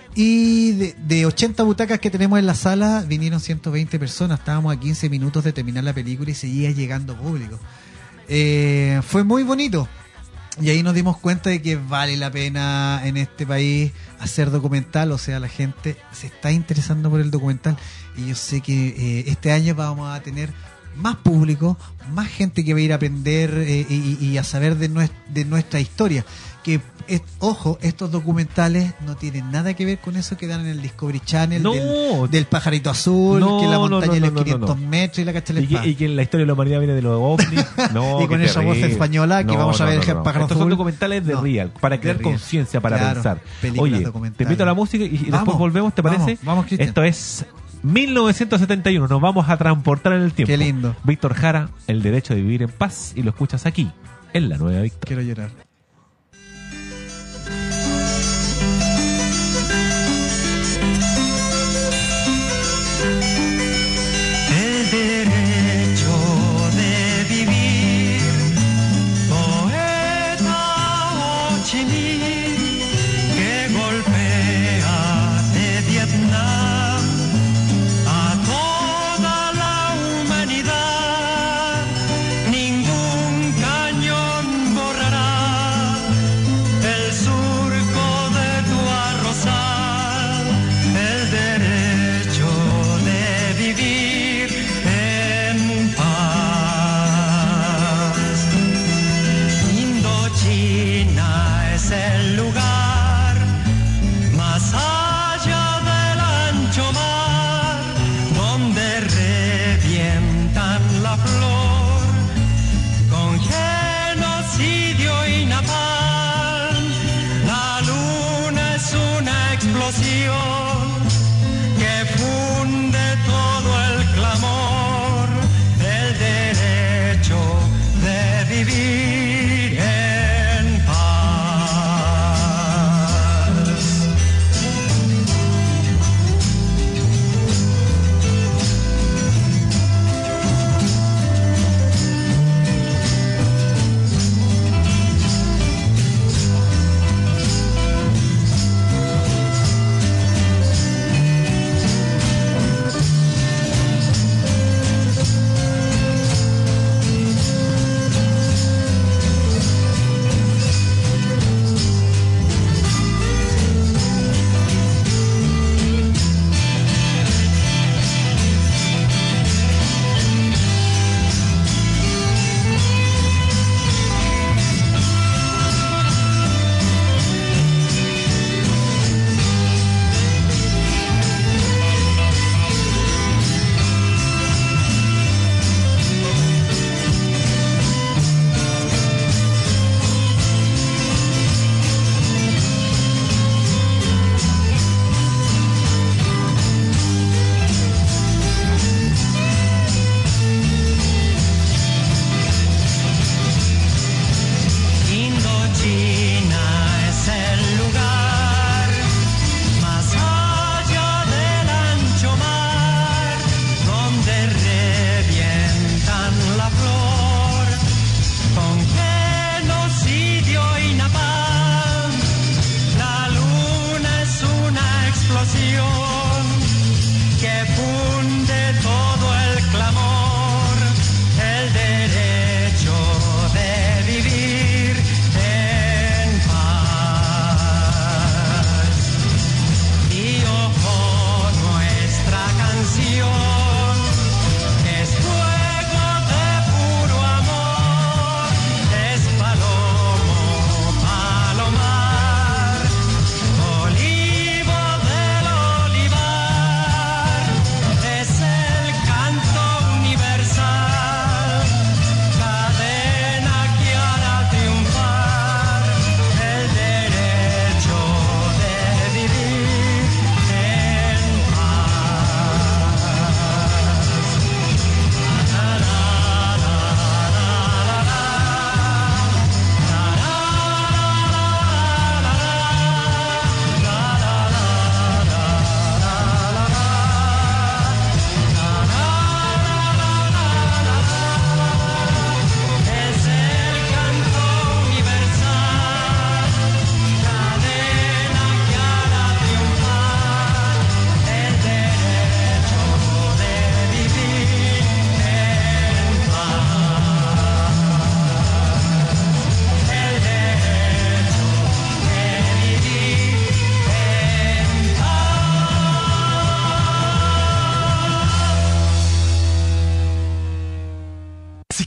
[SPEAKER 3] Y de, de ochenta butacas que tenemos en la sala, vinieron ciento veinte personas. Estábamos a quince minutos de terminar la película y seguía llegando público. Eh, fue muy bonito. Y ahí nos dimos cuenta de que vale la pena en este país hacer documental. O sea, la gente se está interesando por el documental. Y yo sé que eh, este año vamos a tener más público, más gente que va a ir a aprender eh, y, y a saber de, nues- de nuestra historia. Que, es- ojo, estos documentales no tienen nada que ver con eso que dan en el Discovery Channel,
[SPEAKER 1] No.
[SPEAKER 3] del, del pajarito azul,
[SPEAKER 1] No,
[SPEAKER 3] que la
[SPEAKER 1] no,
[SPEAKER 3] montaña
[SPEAKER 1] no,
[SPEAKER 3] de los
[SPEAKER 1] no, no,
[SPEAKER 3] quinientos
[SPEAKER 1] no.
[SPEAKER 3] metros y la cacha
[SPEAKER 1] Y que, y que la historia de la humanidad viene de los ovnis. No,
[SPEAKER 3] Y con
[SPEAKER 1] qué
[SPEAKER 3] esa voz
[SPEAKER 1] terrible.
[SPEAKER 3] española que vamos a ver el pájaro
[SPEAKER 1] Estos son
[SPEAKER 3] azul.
[SPEAKER 1] documentales de
[SPEAKER 3] No,
[SPEAKER 1] real, para
[SPEAKER 3] de
[SPEAKER 1] crear
[SPEAKER 3] real.
[SPEAKER 1] conciencia, para
[SPEAKER 3] Claro,
[SPEAKER 1] pensar.
[SPEAKER 3] películas
[SPEAKER 1] Oye, te
[SPEAKER 3] documentales.
[SPEAKER 1] invito a la música y, y después
[SPEAKER 3] Vamos,
[SPEAKER 1] volvemos, ¿te parece?
[SPEAKER 3] vamos, vamos, Cristian.
[SPEAKER 1] Esto es mil novecientos setenta y uno, nos vamos a transportar en el tiempo.
[SPEAKER 3] Qué lindo.
[SPEAKER 1] Víctor Jara, El derecho de vivir en paz, y lo escuchas aquí, en La Nueva Victoria.
[SPEAKER 3] Quiero llorar.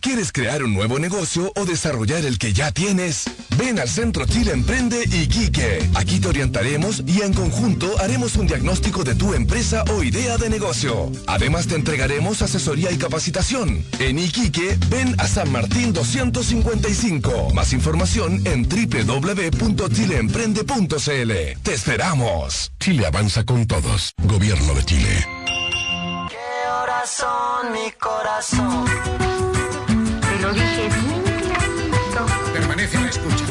[SPEAKER 6] ¿Quieres crear un nuevo negocio o desarrollar el que ya tienes? Ven al Centro Chile Emprende Iquique. Aquí te orientaremos y en conjunto haremos un diagnóstico de tu empresa o idea de negocio. Además te entregaremos asesoría y capacitación. En Iquique, ven a San Martín doscientos cincuenta y cinco. Más información en doble u doble u doble u punto chile emprende punto c l. ¡Te esperamos! Chile avanza con todos. Gobierno de Chile.
[SPEAKER 5] ¿Qué horas son, mi corazón?
[SPEAKER 7] Te lo dije bien clarito.
[SPEAKER 8] Permanece a la escucha.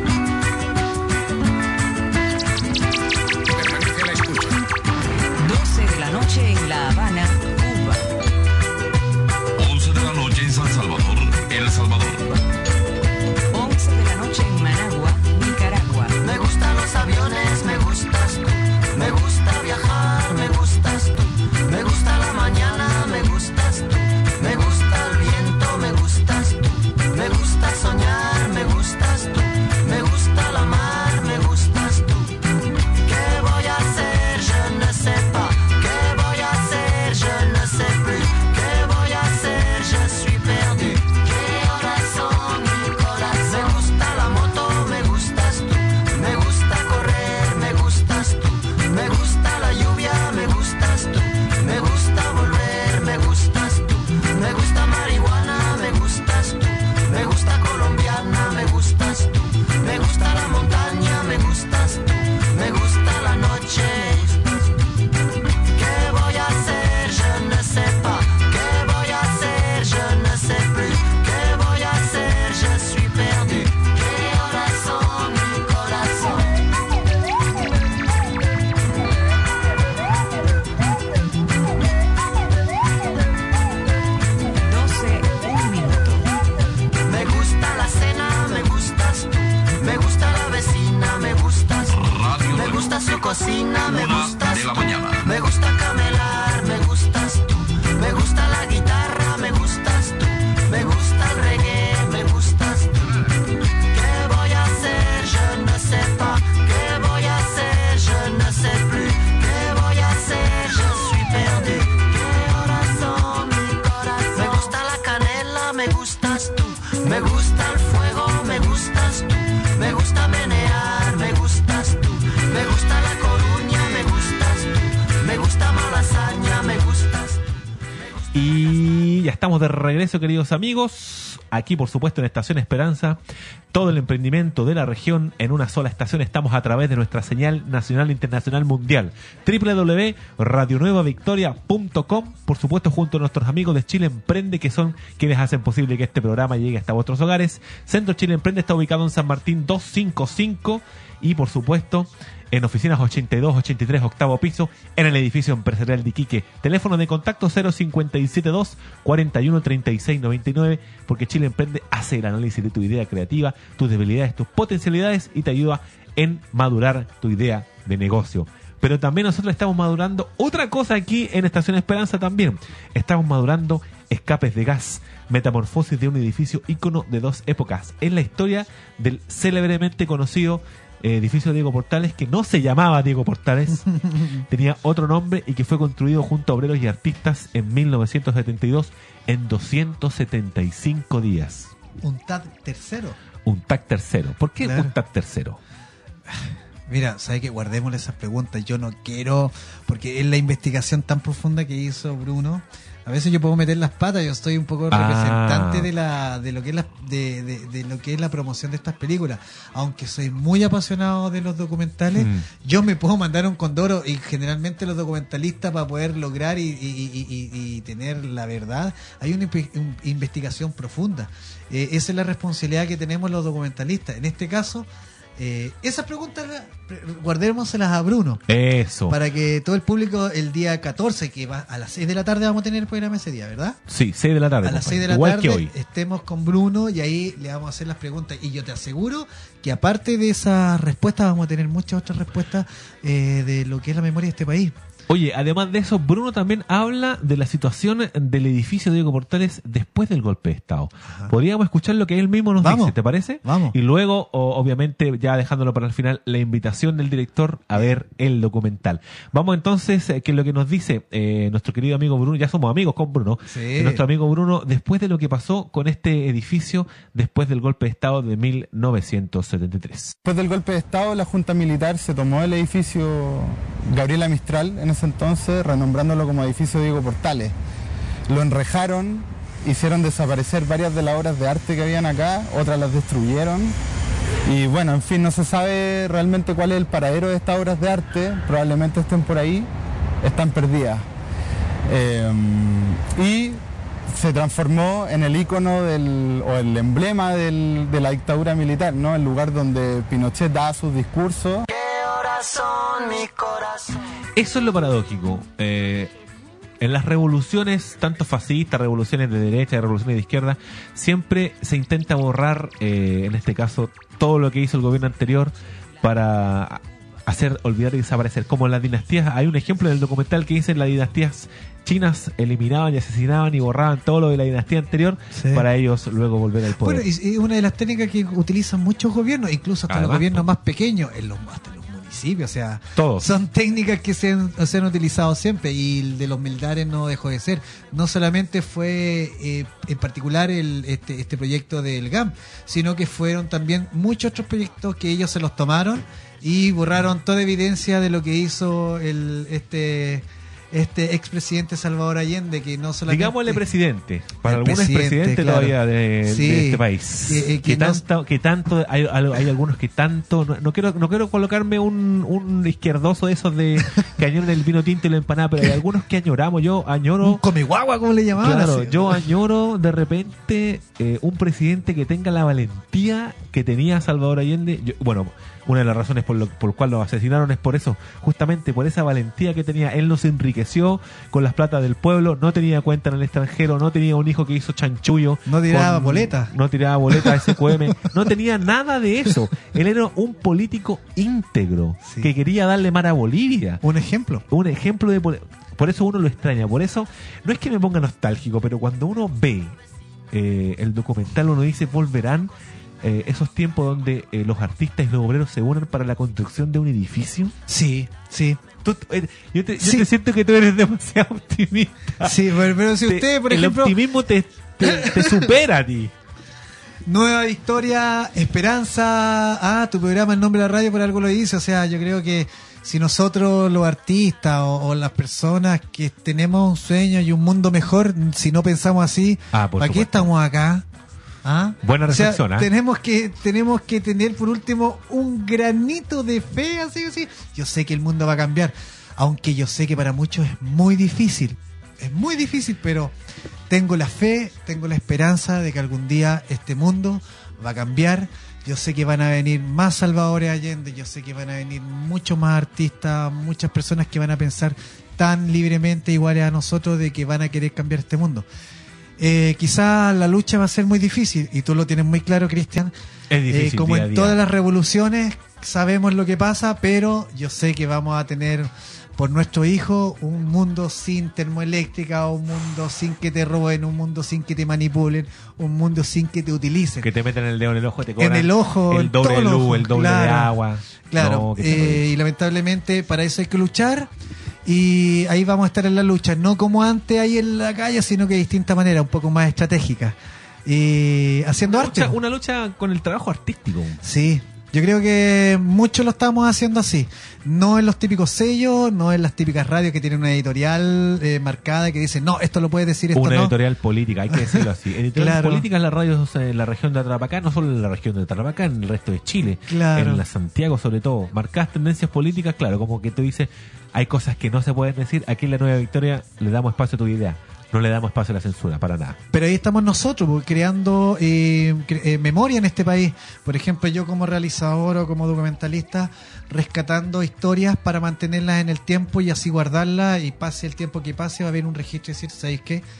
[SPEAKER 8] Permanece a la escucha.
[SPEAKER 2] doce de la noche en La Habana, Cuba.
[SPEAKER 9] once de la noche en San Salvador, El Salvador.
[SPEAKER 2] once de la noche en Managua, Nicaragua.
[SPEAKER 5] Me gustan los aviones, me gustas tú. Me gusta viajar, me gustas tú. Me gusta la mañana, me gustas tú. Me gusta el viento, me gustas tú. Me gusta soñar, me gustas tú. Me gusta la mar, me gustas tú. ¿Qué voy a hacer? Je ne sais pas. ¿Qué voy a hacer? Je ne sais plus. ¿Qué voy a hacer? Je suis perdu. ¿Qué horas son, mi corazón? Me gusta la moto, me gustas tú. Me gusta correr, me gustas tú. Me gusta la lluvia, me gustas tú. Me gusta volver, me gustas tú. Me gusta marihuana, me gustas tú. Me gusta colombiana, me gustas tú. Me gusta la montaña, me gustas tú. Me gusta la noche. ¿Qué voy a hacer? Je ne sais pas. ¿Qué voy a hacer? Je ne sais plus. ¿Qué voy a hacer? Je suis perdu. ¿Qué horas son, mi corazón?
[SPEAKER 2] doce, un minuto.
[SPEAKER 5] Me gusta la cena, me gustas tú. Me gusta la vecina, me gustas tú.
[SPEAKER 9] Radio
[SPEAKER 5] Me gusta su cocina, me
[SPEAKER 9] Una
[SPEAKER 5] gustas
[SPEAKER 9] de la
[SPEAKER 5] tú.
[SPEAKER 9] mañana.
[SPEAKER 5] Me gusta camelar, me gustas tú. Me gusta la guitarra, me gustas tú. Me gusta el reggae, me gustas tú. ¿Qué voy a hacer? Je ne sais pas. ¿Qué voy a hacer? Je ne sais plus. ¿Qué voy a hacer? Je suis perdu. ¿Qué horas son, mi corazón? Me gusta la canela, me gustas tú. Me gusta el fuego, me gustas tú. Me gusta menear, me gustas tú. Me gusta la coruña, me gustas tú. Me gusta malasaña, me gustas tú.
[SPEAKER 1] Y ya estamos de regreso, queridos amigos. Aquí, por supuesto, en Estación Esperanza, todo el emprendimiento de la región en una sola estación. Estamos a través de nuestra señal nacional e internacional mundial. doble u doble u doble u punto radio nueva victoria punto com. Por supuesto, junto a nuestros amigos de Chile Emprende, que son quienes hacen posible que este programa llegue hasta vuestros hogares. Centro Chile Emprende está ubicado en San Martín doscientos cincuenta y cinco. Y, por supuesto, en oficinas ochenta y dos, ochenta y tres, octavo piso, en el edificio empresarial de Iquique. Teléfono de contacto cero cinco siete dos, cuarenta y uno, treinta y seis noventa y nueve, porque Chile Emprende hace el análisis de tu idea creativa, tus debilidades, tus potencialidades y te ayuda en madurar tu idea de negocio. Pero también nosotros estamos madurando otra cosa aquí en Estación Esperanza también. Estamos madurando escapes de gas, metamorfosis de un edificio ícono de dos épocas. Es la historia del célebremente conocido edificio de Diego Portales, que no se llamaba Diego Portales, tenía otro nombre y que fue construido junto a obreros y artistas en mil novecientos setenta y dos en doscientos setenta y cinco días.
[SPEAKER 3] Un T A C tercero.
[SPEAKER 1] Un T A C tercero. ¿Por qué
[SPEAKER 3] Claro.
[SPEAKER 1] un T A C tercero?
[SPEAKER 3] Mira, ¿sabes qué? Guardémosle esas preguntas. Yo no quiero, porque es la investigación tan profunda que hizo Bruno. A veces yo puedo meter las patas. Yo estoy un poco
[SPEAKER 1] Ah.
[SPEAKER 3] representante de la de lo que es la de, de, de lo que es la promoción de estas películas. Aunque soy muy apasionado de los documentales,
[SPEAKER 1] Mm.
[SPEAKER 3] yo me puedo mandar un condoro, y generalmente los documentalistas, para poder lograr y, y- y- y- y tener la verdad, hay una impe- un- investigación profunda. Eh, esa es la responsabilidad que tenemos los documentalistas. En este caso, eh, esas preguntas la- pre- guardémoselas a Bruno,
[SPEAKER 1] Eso.
[SPEAKER 3] para que todo el público el día catorce, que va a las seis de la tarde, vamos a tener el programa ese día, ¿verdad?
[SPEAKER 1] Sí, seis de la tarde.
[SPEAKER 3] A las
[SPEAKER 1] compadre.
[SPEAKER 3] seis de la
[SPEAKER 1] Igual
[SPEAKER 3] tarde
[SPEAKER 1] que hoy.
[SPEAKER 3] estemos con Bruno y ahí le vamos a hacer las preguntas. Y yo te aseguro que aparte de esas respuestas, vamos a tener muchas otras respuestas eh, de lo que es la memoria de este país.
[SPEAKER 1] Oye, además de eso, Bruno también habla de la situación del edificio de Diego Portales después del golpe de Estado. Ajá. Podríamos escuchar lo que él mismo nos
[SPEAKER 3] Vamos.
[SPEAKER 1] dice, ¿te parece?
[SPEAKER 3] Vamos.
[SPEAKER 1] Y luego, o, obviamente, ya dejándolo para el final, la invitación del director a ver el documental. Vamos entonces, eh, que es lo que nos dice eh, nuestro querido amigo Bruno, ya somos amigos con Bruno,
[SPEAKER 3] Sí.
[SPEAKER 1] eh, nuestro amigo Bruno, después de lo que pasó con este edificio después del golpe de Estado de mil novecientos setenta y tres.
[SPEAKER 4] Después del golpe de Estado, la Junta Militar se tomó el edificio Gabriela Mistral en ese entonces, renombrándolo como edificio Diego Portales. Lo enrejaron, hicieron desaparecer varias de las obras de arte que habían acá, otras las destruyeron. Y bueno, en fin, no se sabe realmente cuál es el paradero de estas obras de arte, probablemente estén por ahí, están perdidas. Eh, y se transformó en el ícono del, o el emblema del, de la dictadura militar, ¿no? El lugar donde Pinochet daba sus discursos.
[SPEAKER 1] Eso es lo paradójico. Eh, en las revoluciones, tanto fascistas, revoluciones de derecha, revoluciones de izquierda, siempre se intenta borrar, eh, en este caso, todo lo que hizo el gobierno anterior para hacer olvidar y desaparecer. Como las dinastías, hay un ejemplo en el documental que dice las dinastías chinas eliminaban y asesinaban y borraban todo lo de la dinastía anterior, sí, para ellos luego volver al poder.
[SPEAKER 3] Bueno, y, y una de las técnicas que utilizan muchos gobiernos, incluso hasta
[SPEAKER 1] Además,
[SPEAKER 3] los gobiernos
[SPEAKER 1] pues,
[SPEAKER 3] más pequeños, en los, hasta los municipios, o sea,
[SPEAKER 1] todos.
[SPEAKER 3] Son técnicas que se han, se han utilizado siempre, y el de los militares no dejó de ser. No solamente fue eh, en particular el, este, este proyecto del G A M, sino que fueron también muchos otros proyectos que ellos se los tomaron y borraron toda evidencia de lo que hizo el este este expresidente Salvador Allende, que no solamente...
[SPEAKER 1] Digámosle presidente, para
[SPEAKER 3] el
[SPEAKER 1] algún
[SPEAKER 3] presidente,
[SPEAKER 1] expresidente
[SPEAKER 3] claro,
[SPEAKER 1] todavía de,
[SPEAKER 3] sí,
[SPEAKER 1] de este país.
[SPEAKER 3] Que, eh, que
[SPEAKER 1] que,
[SPEAKER 3] no,
[SPEAKER 1] tanto, que tanto, hay, hay algunos que tanto, no, no quiero no quiero colocarme un, un izquierdoso de esos de que añoran el vino tinto y la empanada, pero hay algunos que añoramos. Yo añoro...
[SPEAKER 3] Un come guagua, como le llamaban.
[SPEAKER 1] Claro,
[SPEAKER 3] así.
[SPEAKER 1] yo añoro de repente eh, un presidente que tenga la valentía que tenía Salvador Allende. Yo, bueno, una de las razones por lo por cual lo asesinaron es por eso, justamente por esa valentía que tenía. Él no se enriqueció con las plata del pueblo, no tenía cuenta en el extranjero, no tenía un hijo que hizo chanchullo,
[SPEAKER 3] no tiraba boleta,
[SPEAKER 1] no tiraba boleta S Q M, no tenía nada de eso. Él era un político íntegro, sí, que quería darle mar a Bolivia.
[SPEAKER 3] Un ejemplo.
[SPEAKER 1] Un ejemplo de... Por eso uno lo extraña, por eso no es que me ponga nostálgico, pero cuando uno ve eh, el documental, uno dice, volverán Eh, esos tiempos donde eh, los artistas y los obreros se unen para la construcción de un edificio.
[SPEAKER 3] Sí, sí.
[SPEAKER 1] Tú, eh, yo te, yo
[SPEAKER 3] sí.
[SPEAKER 1] te siento que tú eres demasiado optimista.
[SPEAKER 3] Sí, pero, pero si usted, por
[SPEAKER 1] el
[SPEAKER 3] ejemplo...
[SPEAKER 1] El optimismo te, te, te supera a ti.
[SPEAKER 3] Nueva Victoria, Esperanza. Ah, tu programa, el nombre de la radio, por algo lo dice. O sea, yo creo que si nosotros los artistas o, o las personas que tenemos un sueño y un mundo mejor, si no pensamos así,
[SPEAKER 1] ah,
[SPEAKER 3] ¿para qué estamos acá? ¿Ah?
[SPEAKER 1] Buena reflexión,
[SPEAKER 3] o sea,
[SPEAKER 1] ¿eh?
[SPEAKER 3] tenemos que tenemos que tener por último un granito de fe, así así. Yo sé que el mundo va a cambiar, aunque yo sé que para muchos es muy difícil, es muy difícil, pero tengo la fe, tengo la esperanza de que algún día este mundo va a cambiar. Yo sé que van a venir más Salvadores Allende, yo sé que van a venir muchos más artistas, muchas personas que van a pensar tan libremente iguales a nosotros, de que van a querer cambiar este mundo. Eh, quizás la lucha va a ser muy difícil, y tú lo tienes muy claro, Cristian.
[SPEAKER 1] Es difícil,
[SPEAKER 3] eh, como
[SPEAKER 1] día
[SPEAKER 3] en
[SPEAKER 1] a día.
[SPEAKER 3] todas las revoluciones sabemos lo que pasa, pero yo sé que vamos a tener por nuestro hijo un mundo sin termoeléctrica, un mundo sin que te roben, un mundo sin que te manipulen, un mundo sin que te utilicen,
[SPEAKER 1] que te meten el dedo en el ojo, te cobran
[SPEAKER 3] en el ojo,
[SPEAKER 1] el doble de luz,
[SPEAKER 3] ojo,
[SPEAKER 1] el doble
[SPEAKER 3] claro,
[SPEAKER 1] de agua.
[SPEAKER 3] Claro,
[SPEAKER 1] no,
[SPEAKER 3] eh, y lamentablemente para eso hay que luchar. Y ahí vamos a estar en la lucha, no como antes ahí en la calle, sino que de distinta manera, un poco más estratégica. Y haciendo
[SPEAKER 1] una
[SPEAKER 3] arte.
[SPEAKER 1] Lucha, una lucha con el trabajo artístico.
[SPEAKER 3] Sí, yo creo que muchos lo estamos haciendo así. No en los típicos sellos, no en las típicas radios que tienen una editorial eh, marcada que dice, no, esto lo puedes decir, esto
[SPEAKER 1] una
[SPEAKER 3] no.
[SPEAKER 1] editorial política, hay que decirlo así. Editorial
[SPEAKER 3] Claro.
[SPEAKER 1] política en las radios en la región de Tarapacá, no solo en la región de Tarapacá, en el resto de Chile.
[SPEAKER 3] Claro.
[SPEAKER 1] En la Santiago sobre todo. Marcadas tendencias políticas, claro, como que tú dices, hay cosas que no se pueden decir. Aquí en la Nueva Victoria le damos espacio a tu idea. No le damos espacio a la censura, para nada.
[SPEAKER 3] Pero ahí estamos nosotros, pues, creando eh, cre- eh, memoria en este país. Por ejemplo, yo como realizador o como documentalista, rescatando historias para mantenerlas en el tiempo y así guardarlas, y pase el tiempo que pase, va a haber un registro y decir, ¿sabéis qué?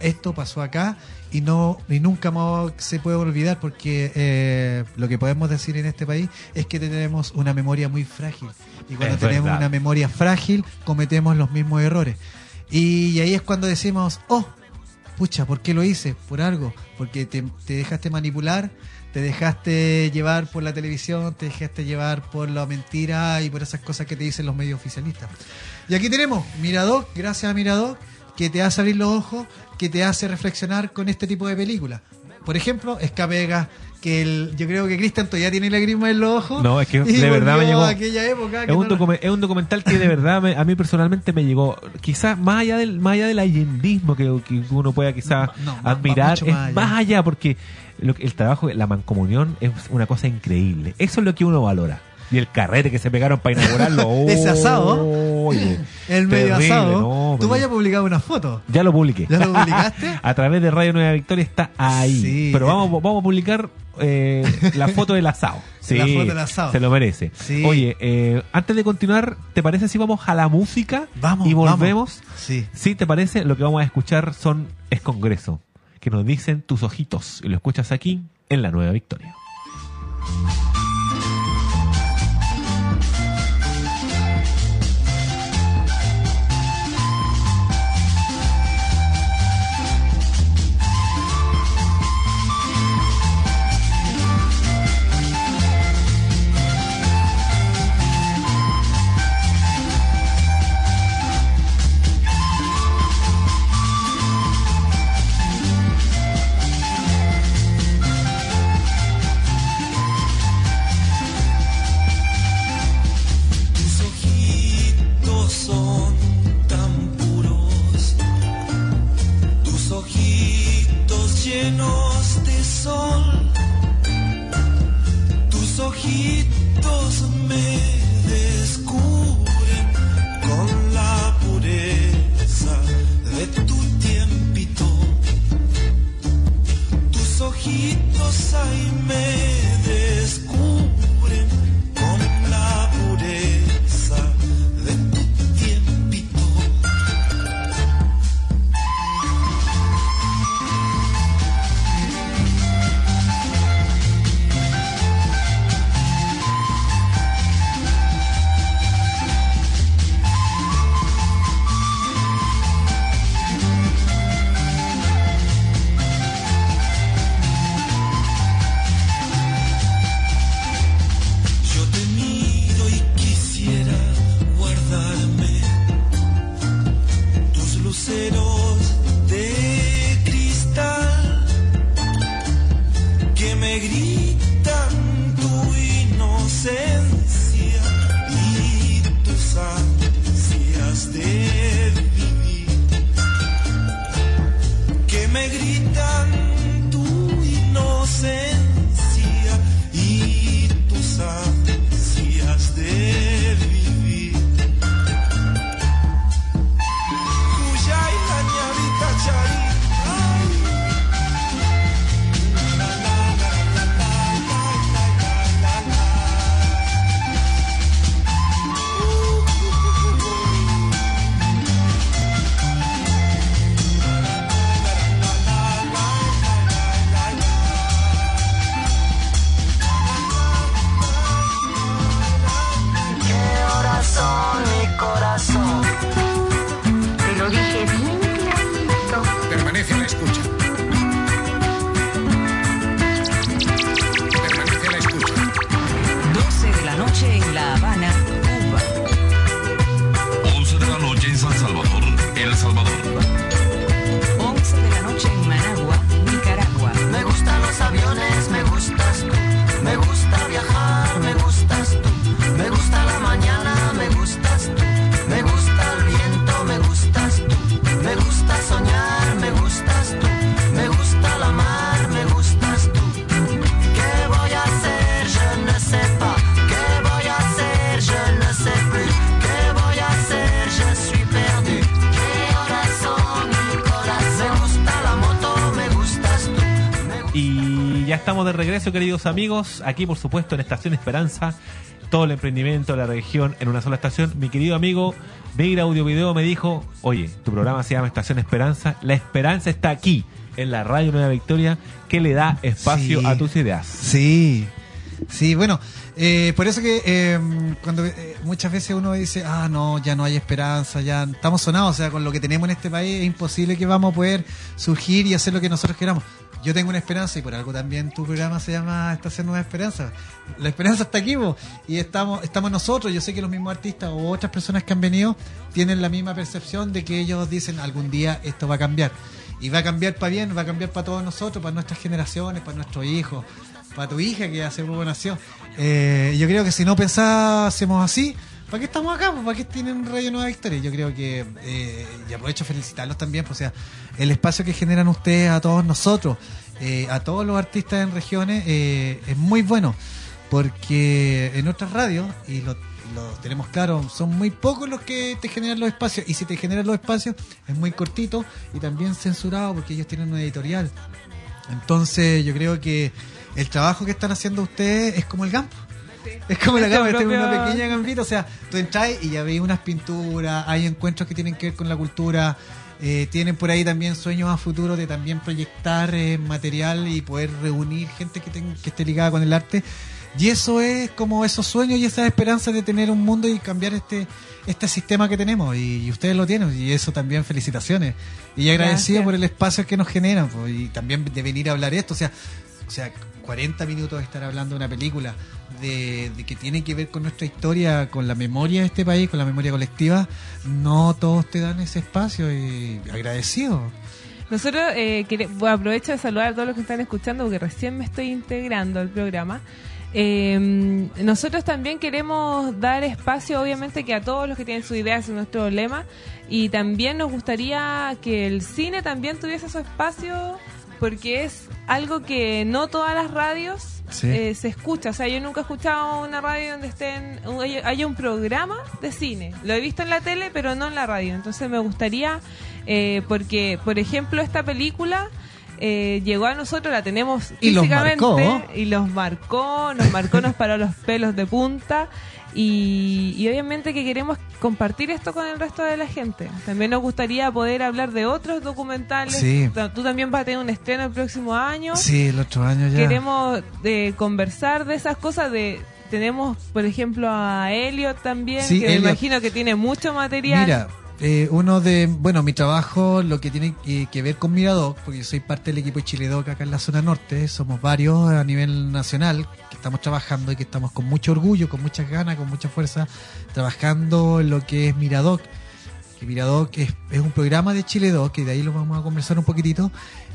[SPEAKER 3] esto pasó acá y no y nunca más se puede olvidar, porque eh, lo que podemos decir en este país es que tenemos una memoria muy frágil, y cuando
[SPEAKER 1] Es
[SPEAKER 3] tenemos
[SPEAKER 1] verdad.
[SPEAKER 3] una memoria frágil cometemos los mismos errores, y ahí es cuando decimos, oh, pucha, ¿por qué lo hice? Por algo, porque te, te dejaste manipular, te dejaste llevar por la televisión, te dejaste llevar por la mentira y por esas cosas que te dicen los medios oficialistas. Y aquí tenemos Miradoc, gracias a Miradoc, que te hace abrir los ojos, que te hace reflexionar con este tipo de películas. Por ejemplo, Escape de Gas, que el, yo creo que Cristian todavía tiene lágrimas en los ojos.
[SPEAKER 1] No, es que
[SPEAKER 3] y
[SPEAKER 1] de verdad me
[SPEAKER 3] volvió
[SPEAKER 1] llegó.
[SPEAKER 3] a aquella época. que
[SPEAKER 1] Es un,
[SPEAKER 3] no-
[SPEAKER 1] documen- es un documental que de verdad me- a mí personalmente me llegó. Quizás más allá del más allá del allendismo que, que uno pueda quizás
[SPEAKER 3] No, va- va
[SPEAKER 1] admirar,
[SPEAKER 3] mucho
[SPEAKER 1] es
[SPEAKER 3] más allá.
[SPEAKER 1] más allá, porque lo que- el trabajo, la mancomunión es una cosa increíble. Eso es lo que uno valora. Y el carrete que se pegaron para inaugurarlo.
[SPEAKER 3] Ese asado,
[SPEAKER 1] oye,
[SPEAKER 3] el medio
[SPEAKER 1] terrible,
[SPEAKER 3] asado.
[SPEAKER 1] no,
[SPEAKER 3] Tú
[SPEAKER 1] me-
[SPEAKER 3] vayas a publicar una foto.
[SPEAKER 1] Ya lo publiqué.
[SPEAKER 3] ¿Ya lo publicaste?
[SPEAKER 1] A través de Radio Nueva Victoria está ahí.
[SPEAKER 3] Sí.
[SPEAKER 1] Pero vamos, vamos a publicar eh, la foto del asado. Sí,
[SPEAKER 3] La foto del asado.
[SPEAKER 1] se lo merece.
[SPEAKER 3] Sí.
[SPEAKER 1] Oye, eh, antes de continuar, ¿te parece si vamos a la música
[SPEAKER 3] Vamos,
[SPEAKER 1] y volvemos?
[SPEAKER 3] vamos. Sí.
[SPEAKER 1] Sí, ¿te parece? Lo que vamos a escuchar son Es Congreso, que nos dicen tus ojitos. Y lo escuchas aquí en la Nueva Victoria.
[SPEAKER 10] Tus ojitos son tan puros, tus ojitos llenos de sol, tus ojitos me descubren con la pureza de tu tiempito, tus ojitos ahí me descubren con la pureza de tu tiempito. Yo te miro y quisiera guardarme tus luceros de cristal que me gritan tu inocencia y tus ansias de vivir, que me gritan tu inocencia y tus ansias de vivir. Cuyay la ñavita chari, ay. La, la, la, la, la, la, la, la, la, la. Uh, uh, uh, uh, uh. La, la, la, la, la, la, la, la, la.
[SPEAKER 5] ¿Qué horas son, mi corazón?
[SPEAKER 7] Te lo dije bien clarito.
[SPEAKER 8] Permanece a la escucha. Permanece a la escucha.
[SPEAKER 2] doce de la noche en La Habana, Cuba.
[SPEAKER 9] once de la noche en San Salvador, El Salvador.
[SPEAKER 2] once de la noche en Managua, Nicaragua.
[SPEAKER 5] Me gustan los aviones, me gustas tú. Me gusta viajar, me gustas tú. Me gusta la mañana, me gustas tú. Me gusta el viento, me gustas tú. Me gusta soñar, me gustas tú. Me gusta la mar, me gustas tú. ¿Qué voy a hacer? Je ne sais pas. ¿Qué voy a hacer? Je ne sais plus. ¿Qué voy a hacer? Je suis perdu. ¿Qué horas son, mi corazón? Me gusta la moto, me gustas tú. Me
[SPEAKER 1] Y ya estamos de regreso, queridos amigos, aquí por supuesto en Estación Esperanza, todo el emprendimiento de la región en una sola estación. Mi querido amigo Migra Audio Video me dijo, oye, tu programa se llama Estación Esperanza, la esperanza está aquí, en la Radio Nueva Victoria, que le da espacio
[SPEAKER 3] Sí.
[SPEAKER 1] a tus ideas.
[SPEAKER 3] Sí, sí, bueno, eh, por eso que eh, cuando eh, muchas veces uno dice, ah, no, ya no hay esperanza, ya estamos sonados, o sea, con lo que tenemos en este país es imposible que vamos a poder surgir y hacer lo que nosotros queramos. Yo tengo una esperanza y por algo también tu programa se llama Estación Nueva Esperanza. La esperanza está aquí, po, y estamos estamos nosotros. Yo sé que los mismos artistas o otras personas que han venido tienen la misma percepción de que ellos dicen algún día esto va a cambiar. Y va a cambiar para bien, va a cambiar para todos nosotros, para nuestras generaciones, para nuestros hijos, para tu hija que hace poco nació. Eh, yo creo que si no pensásemos así, ¿para qué estamos acá? ¿Para qué tienen Radio Nueva Victoria? Yo creo que, eh, y aprovecho a felicitarlos también, pues, o sea, el espacio que generan ustedes a todos nosotros, eh, a todos los artistas en regiones, eh, es muy bueno, porque en otras radios, y lo, lo tenemos claro, son muy pocos los que te generan los espacios, y si te generan los espacios, es muy cortito y también censurado, porque ellos tienen una editorial. Entonces, yo creo que el trabajo que están haciendo ustedes es como el campo. Es como la gama, es una pequeña gambita, o sea, tú entras y ya veis unas pinturas, hay encuentros que tienen que ver con la cultura, eh, tienen por ahí también sueños a futuro de también proyectar eh, material y poder reunir gente que, ten, que esté ligada con el arte, y eso es como esos sueños y esas esperanzas de tener un mundo y cambiar este este sistema que tenemos, y, y ustedes lo tienen, y eso también felicitaciones, y agradecido
[SPEAKER 11] Gracias.
[SPEAKER 3] por el espacio que nos generan, pues, y también de venir a hablar esto, o sea, o sea, cuarenta minutos de estar hablando de una película de, de que tiene que ver con nuestra historia, con la memoria de este país, con la memoria colectiva. No todos te dan ese espacio, y agradecido.
[SPEAKER 11] Nosotros, eh, quere- bueno, aprovecho de saludar a todos los que están escuchando porque recién me estoy integrando al programa. Eh, nosotros también queremos dar espacio, obviamente, que a todos los que tienen sus ideas, es nuestro lema, y también nos gustaría que el cine también tuviese su espacio, porque es algo que no todas las radios
[SPEAKER 3] Sí.
[SPEAKER 11] eh, se escucha. O sea, yo nunca he escuchado una radio donde estén haya haya un programa de cine. Lo he visto en la tele, pero no en la radio. Entonces me gustaría, eh, porque, por ejemplo, esta película eh, llegó a nosotros, la tenemos
[SPEAKER 3] Y los
[SPEAKER 11] físicamente,
[SPEAKER 3] marcó.
[SPEAKER 11] y los marcó, nos marcó, nos paró los pelos de punta. Y, y obviamente que queremos compartir esto con el resto de la gente. También nos gustaría poder hablar de otros documentales.
[SPEAKER 3] Sí.
[SPEAKER 11] Tú también vas a tener un estreno el próximo año.
[SPEAKER 3] Sí, el otro año ya.
[SPEAKER 11] Queremos eh, conversar de esas cosas. De Tenemos, por ejemplo, a Elliot también,
[SPEAKER 3] Sí,
[SPEAKER 11] que me
[SPEAKER 3] Elliot.
[SPEAKER 11] imagino que tiene mucho material.
[SPEAKER 3] Mira, eh, uno de, bueno, mi trabajo, lo que tiene que, que ver con Miradoc, porque yo soy parte del equipo de Chiledoc acá en la zona norte, somos varios a nivel nacional que estamos trabajando y que estamos con mucho orgullo, con muchas ganas, con mucha fuerza, trabajando en lo que es Miradoc, que Miradoc es, es un programa de Chiledoc, que de ahí lo vamos a conversar un poquitito.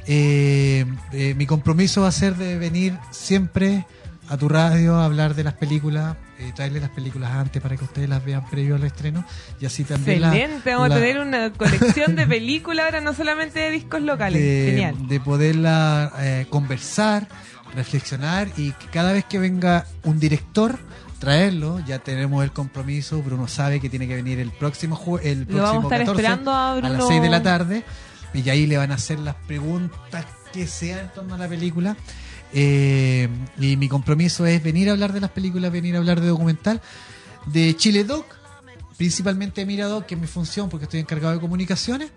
[SPEAKER 3] Eh, eh, mi compromiso va a ser de venir siempre a tu radio a hablar de las películas, eh, traerle las películas antes para que ustedes las vean previo al estreno, y así también la-
[SPEAKER 11] Excelente, vamos
[SPEAKER 3] la-
[SPEAKER 11] a tener una colección de películas ahora, no solamente de discos locales.
[SPEAKER 3] de,
[SPEAKER 11] Genial.
[SPEAKER 3] de poderla eh, conversar, reflexionar, y que cada vez que venga un director, traerlo. Ya tenemos el compromiso, Bruno sabe que tiene que venir el próximo jue- el
[SPEAKER 11] Lo
[SPEAKER 3] próximo
[SPEAKER 11] vamos a estar
[SPEAKER 3] catorce
[SPEAKER 11] esperando a Bruno.
[SPEAKER 3] las seis de la tarde, y ahí le van a hacer las preguntas que sean en torno a la película. Eh, y mi compromiso es venir a hablar de las películas, venir a hablar de documental, de Chiledoc, principalmente de Miradoc, que es mi función porque estoy encargado de comunicaciones.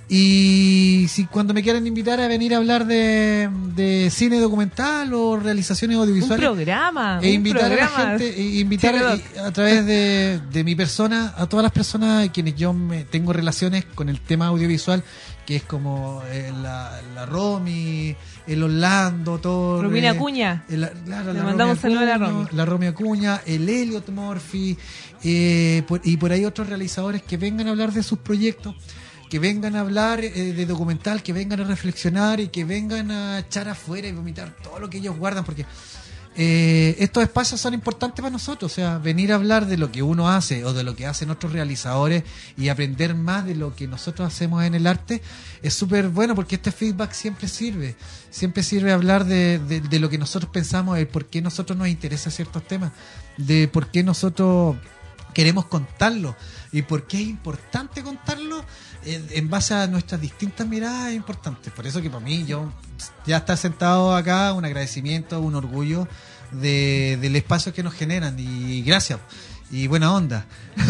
[SPEAKER 3] Y si cuando me quieran invitar a venir a hablar de, de cine documental o realizaciones
[SPEAKER 11] Un
[SPEAKER 3] audiovisuales,
[SPEAKER 11] programa.
[SPEAKER 3] e
[SPEAKER 11] un
[SPEAKER 3] invitar
[SPEAKER 11] programa.
[SPEAKER 3] a la gente, e invitar
[SPEAKER 11] Chiledoc.
[SPEAKER 3] a, a través de, de mi persona a todas las personas a quienes yo me tengo relaciones con el tema audiovisual, que es como eh, la, la Romy, el Orlando, todo.
[SPEAKER 11] Romina Acuña.
[SPEAKER 3] El, claro,
[SPEAKER 11] Le
[SPEAKER 3] la
[SPEAKER 11] mandamos
[SPEAKER 3] Romy
[SPEAKER 11] saludos a la
[SPEAKER 3] Acuña,
[SPEAKER 11] Romy.
[SPEAKER 3] la Romy Acuña, el Elliot Murphy, eh, por- y por ahí otros realizadores que vengan a hablar de sus proyectos, que vengan a hablar eh, de documental, que vengan a reflexionar y que vengan a echar afuera y vomitar todo lo que ellos guardan, porque eh, estos espacios son importantes para nosotros, o sea, venir a hablar de lo que uno hace o de lo que hacen otros realizadores y aprender más de lo que nosotros hacemos en el arte es súper bueno, porque este feedback siempre sirve, siempre sirve hablar de, de, de lo que nosotros pensamos, de por qué nosotros nos interesan ciertos temas, de por qué nosotros queremos contarlo y por qué es importante contarlo en, en base a nuestras distintas miradas. Es importante, por eso que para mí yo ya estar sentado acá, un agradecimiento, un orgullo de, del espacio que nos generan. Y gracias. Y buena onda.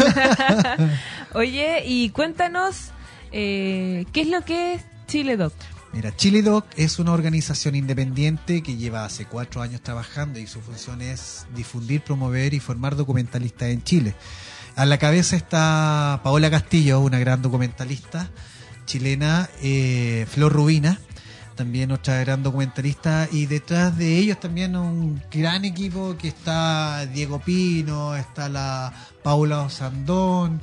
[SPEAKER 11] Oye, y cuéntanos, eh, ¿qué es lo que es Chile Doc?
[SPEAKER 3] Mira, Chile Doc es una organización independiente que lleva hace cuatro años trabajando y su función es difundir, promover y formar documentalistas en Chile. A la cabeza está Paola Castillo, una gran documentalista chilena, eh, Flor Rubina, también otra gran documentalista, y detrás de ellos también un gran equipo que está Diego Pino, está la Paula Osandón,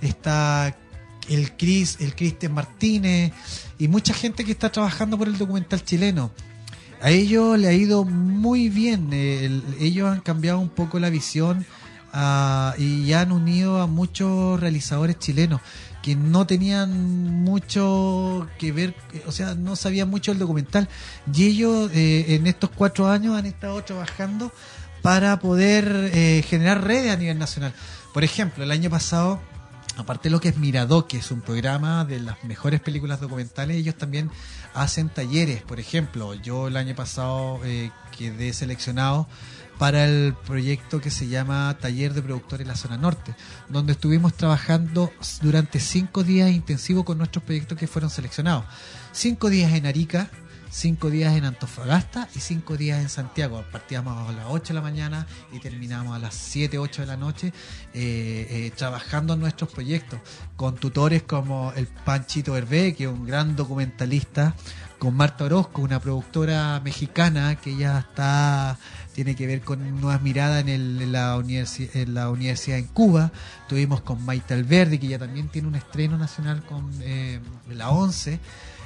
[SPEAKER 3] está el Cris, el Cristian Martínez y mucha gente que está trabajando por el documental chileno. A ellos le ha ido muy bien, eh, el, ellos han cambiado un poco la visión uh, y han unido a muchos realizadores chilenos que no tenían mucho que ver, o sea, no sabían mucho del documental, y ellos eh, en estos cuatro años han estado trabajando para poder eh, generar redes a nivel nacional. Por ejemplo, el año pasado, aparte de lo que es Miradoc, que es un programa de las mejores películas documentales, ellos también hacen talleres. Por ejemplo, yo el año pasado eh, quedé seleccionado para el proyecto que se llama Taller de Productores en la Zona Norte, donde estuvimos trabajando durante cinco días intensivos con nuestros proyectos que fueron seleccionados. Cinco días en Arica, cinco días en Antofagasta y cinco días en Santiago. Partíamos a las ocho de la mañana y terminamos a las siete, ocho de la noche eh, eh, trabajando en nuestros proyectos con tutores como el Panchito Hervé, que es un gran documentalista, con Marta Orozco, una productora mexicana que ya está tiene que ver con nuevas miradas en, el, en, la universi- en la universidad en Cuba. Tuvimos con Maite Alberdi, que ya también tiene un estreno nacional con eh, la ONCE.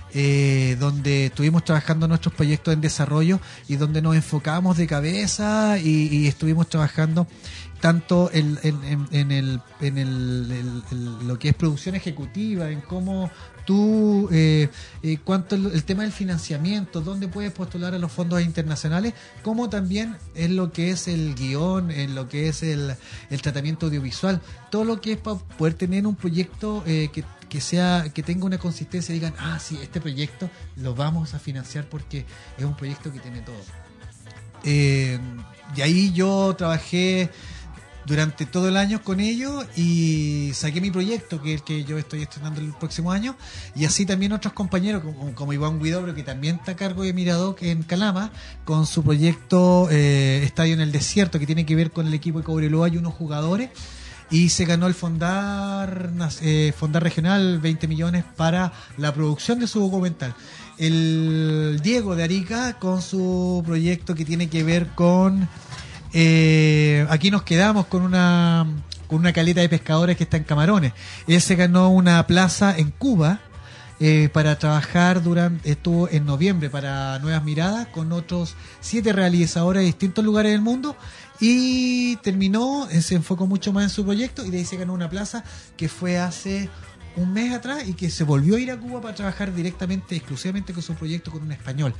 [SPEAKER 3] Eh, donde estuvimos trabajando nuestros proyectos en desarrollo y donde nos enfocamos de cabeza y, y estuvimos trabajando tanto en, en, en, en, el, en el, el, el, lo que es producción ejecutiva, en cómo tú, eh, eh, cuánto el, el tema del financiamiento, dónde puedes postular a los fondos internacionales, como también en lo que es el guión, en lo que es el, el tratamiento audiovisual, todo lo que es para poder tener un proyecto eh, que que sea que tenga una consistencia y digan, ah, sí, este proyecto lo vamos a financiar porque es un proyecto que tiene todo. Eh, y ahí yo trabajé durante todo el año con ellos y saqué mi proyecto, que es el que yo estoy estrenando el próximo año, y así también otros compañeros, como, como Iván Guidobro, que también está a cargo de Miradoc en Calama, con su proyecto eh, Estadio en el Desierto, que tiene que ver con el equipo de Cobreloa y unos jugadores, y se ganó el Fondar, eh, Fondar Regional veinte millones para la producción de su documental. El Diego de Arica con su proyecto que tiene que ver con eh, aquí nos quedamos con una con una caleta de pescadores que está en Camarones. Él se ganó una plaza en Cuba eh, para trabajar durante estuvo en noviembre para Nuevas Miradas con otros siete realizadores de distintos lugares del mundo. Y terminó, se enfocó mucho más en su proyecto y de ahí se ganó una plaza que fue hace un mes atrás y que se volvió a ir a Cuba para trabajar directamente, exclusivamente con su proyecto con un español.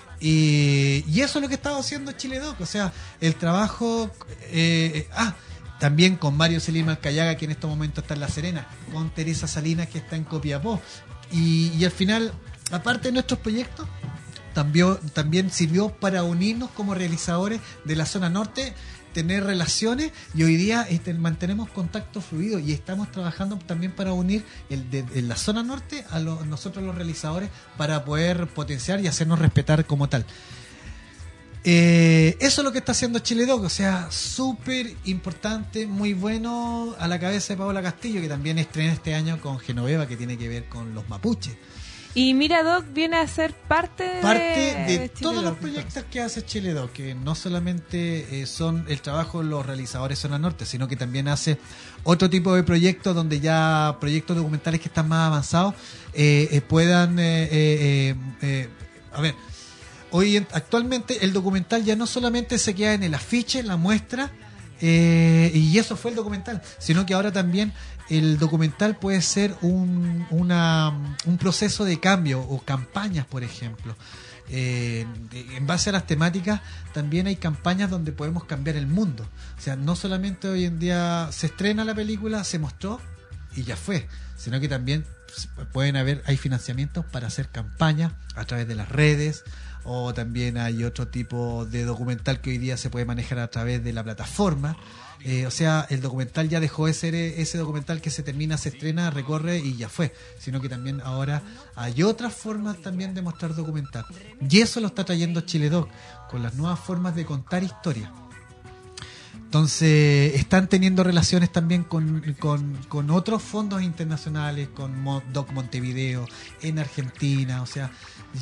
[SPEAKER 3] Y, y eso es lo que estaba haciendo Chile Doc, o sea, el trabajo... Eh, ah, también con Mario Selim Alcayaga, que en estos momentos está en La Serena, con Teresa Salinas, que está en Copiapó. Y, y al final, aparte de nuestros proyectos, También, también sirvió para unirnos como realizadores de la zona norte, tener relaciones, y hoy día este, mantenemos contacto fluido y estamos trabajando también para unir el de, de la zona norte a lo, nosotros los realizadores para poder potenciar y hacernos respetar como tal. Eh, eso es lo que está haciendo Chile Doc, o sea, súper importante, muy bueno, a la cabeza de Paola Castillo, que también estrena este año con Genoveva, que tiene que ver con los mapuches.
[SPEAKER 11] Y Miradoc viene a ser parte de,
[SPEAKER 3] parte de,
[SPEAKER 11] de
[SPEAKER 3] todos
[SPEAKER 11] Chile
[SPEAKER 3] los
[SPEAKER 11] Doc,
[SPEAKER 3] proyectos
[SPEAKER 11] entonces.
[SPEAKER 3] que hace Chile Doc, que no solamente eh, son el trabajo de los realizadores Zona Norte, sino que también hace otro tipo de proyectos donde ya proyectos documentales que están más avanzados eh, eh, puedan eh, eh, eh, a ver, hoy en, actualmente el documental ya no solamente se queda en el afiche, en la muestra, eh, y eso fue el documental, sino que ahora también el documental puede ser un, una, un proceso de cambio o campañas, por ejemplo. Eh, en base a las temáticas también hay campañas donde podemos cambiar el mundo. O sea, no solamente hoy en día se estrena la película, se mostró y ya fue, sino que también pueden haber, hay financiamientos para hacer campañas a través de las redes, o también hay otro tipo de documental que hoy día se puede manejar a través de la plataforma. Eh, o sea, el documental ya dejó de ser ese documental que se termina, se estrena, recorre y ya fue, sino que también ahora hay otras formas también de mostrar documental. Y eso lo está trayendo Chiledoc, con las nuevas formas de contar historias. Entonces, están teniendo relaciones también con, con, con otros fondos internacionales, con Mo- Doc Montevideo, en Argentina. O sea,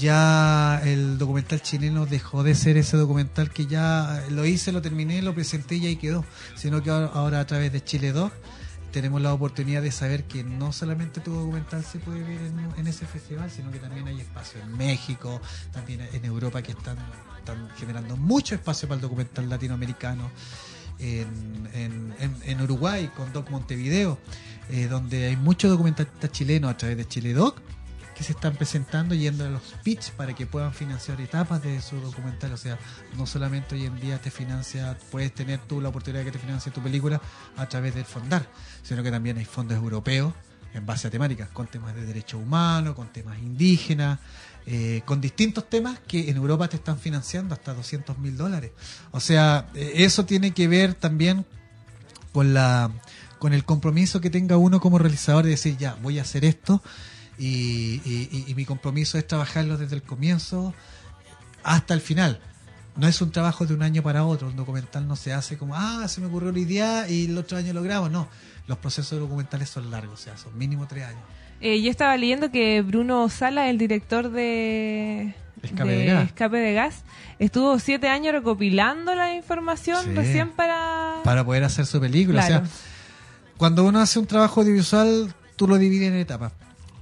[SPEAKER 3] ya el documental chileno dejó de ser ese documental que ya lo hice, lo terminé, lo presenté y ahí quedó. Sino que ahora, ahora a través de Chiledoc tenemos la oportunidad de saber que no solamente tu documental se puede ver en, en ese festival, sino que también hay espacio en México, también en Europa, que están, están generando mucho espacio para el documental latinoamericano. En, en, en, en Uruguay con Doc Montevideo, eh, donde hay muchos documentalistas chilenos a través de Chiledoc que se están presentando, yendo a los pitch para que puedan financiar etapas de su documental. O sea, no solamente hoy en día te financia, puedes tener tú la oportunidad de que te financie tu película a través del Fondar, sino que también hay fondos europeos en base a temáticas, con temas de derechos humanos, con temas indígenas, eh, con distintos temas que en Europa te están financiando hasta doscientos mil dólares. O sea, eh, eso tiene que ver también con la con el compromiso que tenga uno como realizador de decir, ya, voy a hacer esto y, y, y mi compromiso es trabajarlo desde el comienzo hasta el final. No es un trabajo de un año para otro. Un documental no se hace como, ah, se me ocurrió una idea y el otro año lo grabo. No, los procesos documentales son largos, o sea, son mínimo tres años.
[SPEAKER 11] Eh, yo estaba leyendo que Bruno Sala, el director de
[SPEAKER 3] Escape
[SPEAKER 11] de,
[SPEAKER 3] de Gas.
[SPEAKER 11] Escape de Gas, estuvo siete años recopilando la información
[SPEAKER 3] Sí.
[SPEAKER 11] recién para...
[SPEAKER 3] Para poder hacer su película.
[SPEAKER 11] Claro.
[SPEAKER 3] O sea, cuando uno hace un trabajo audiovisual, tú lo divides en etapas.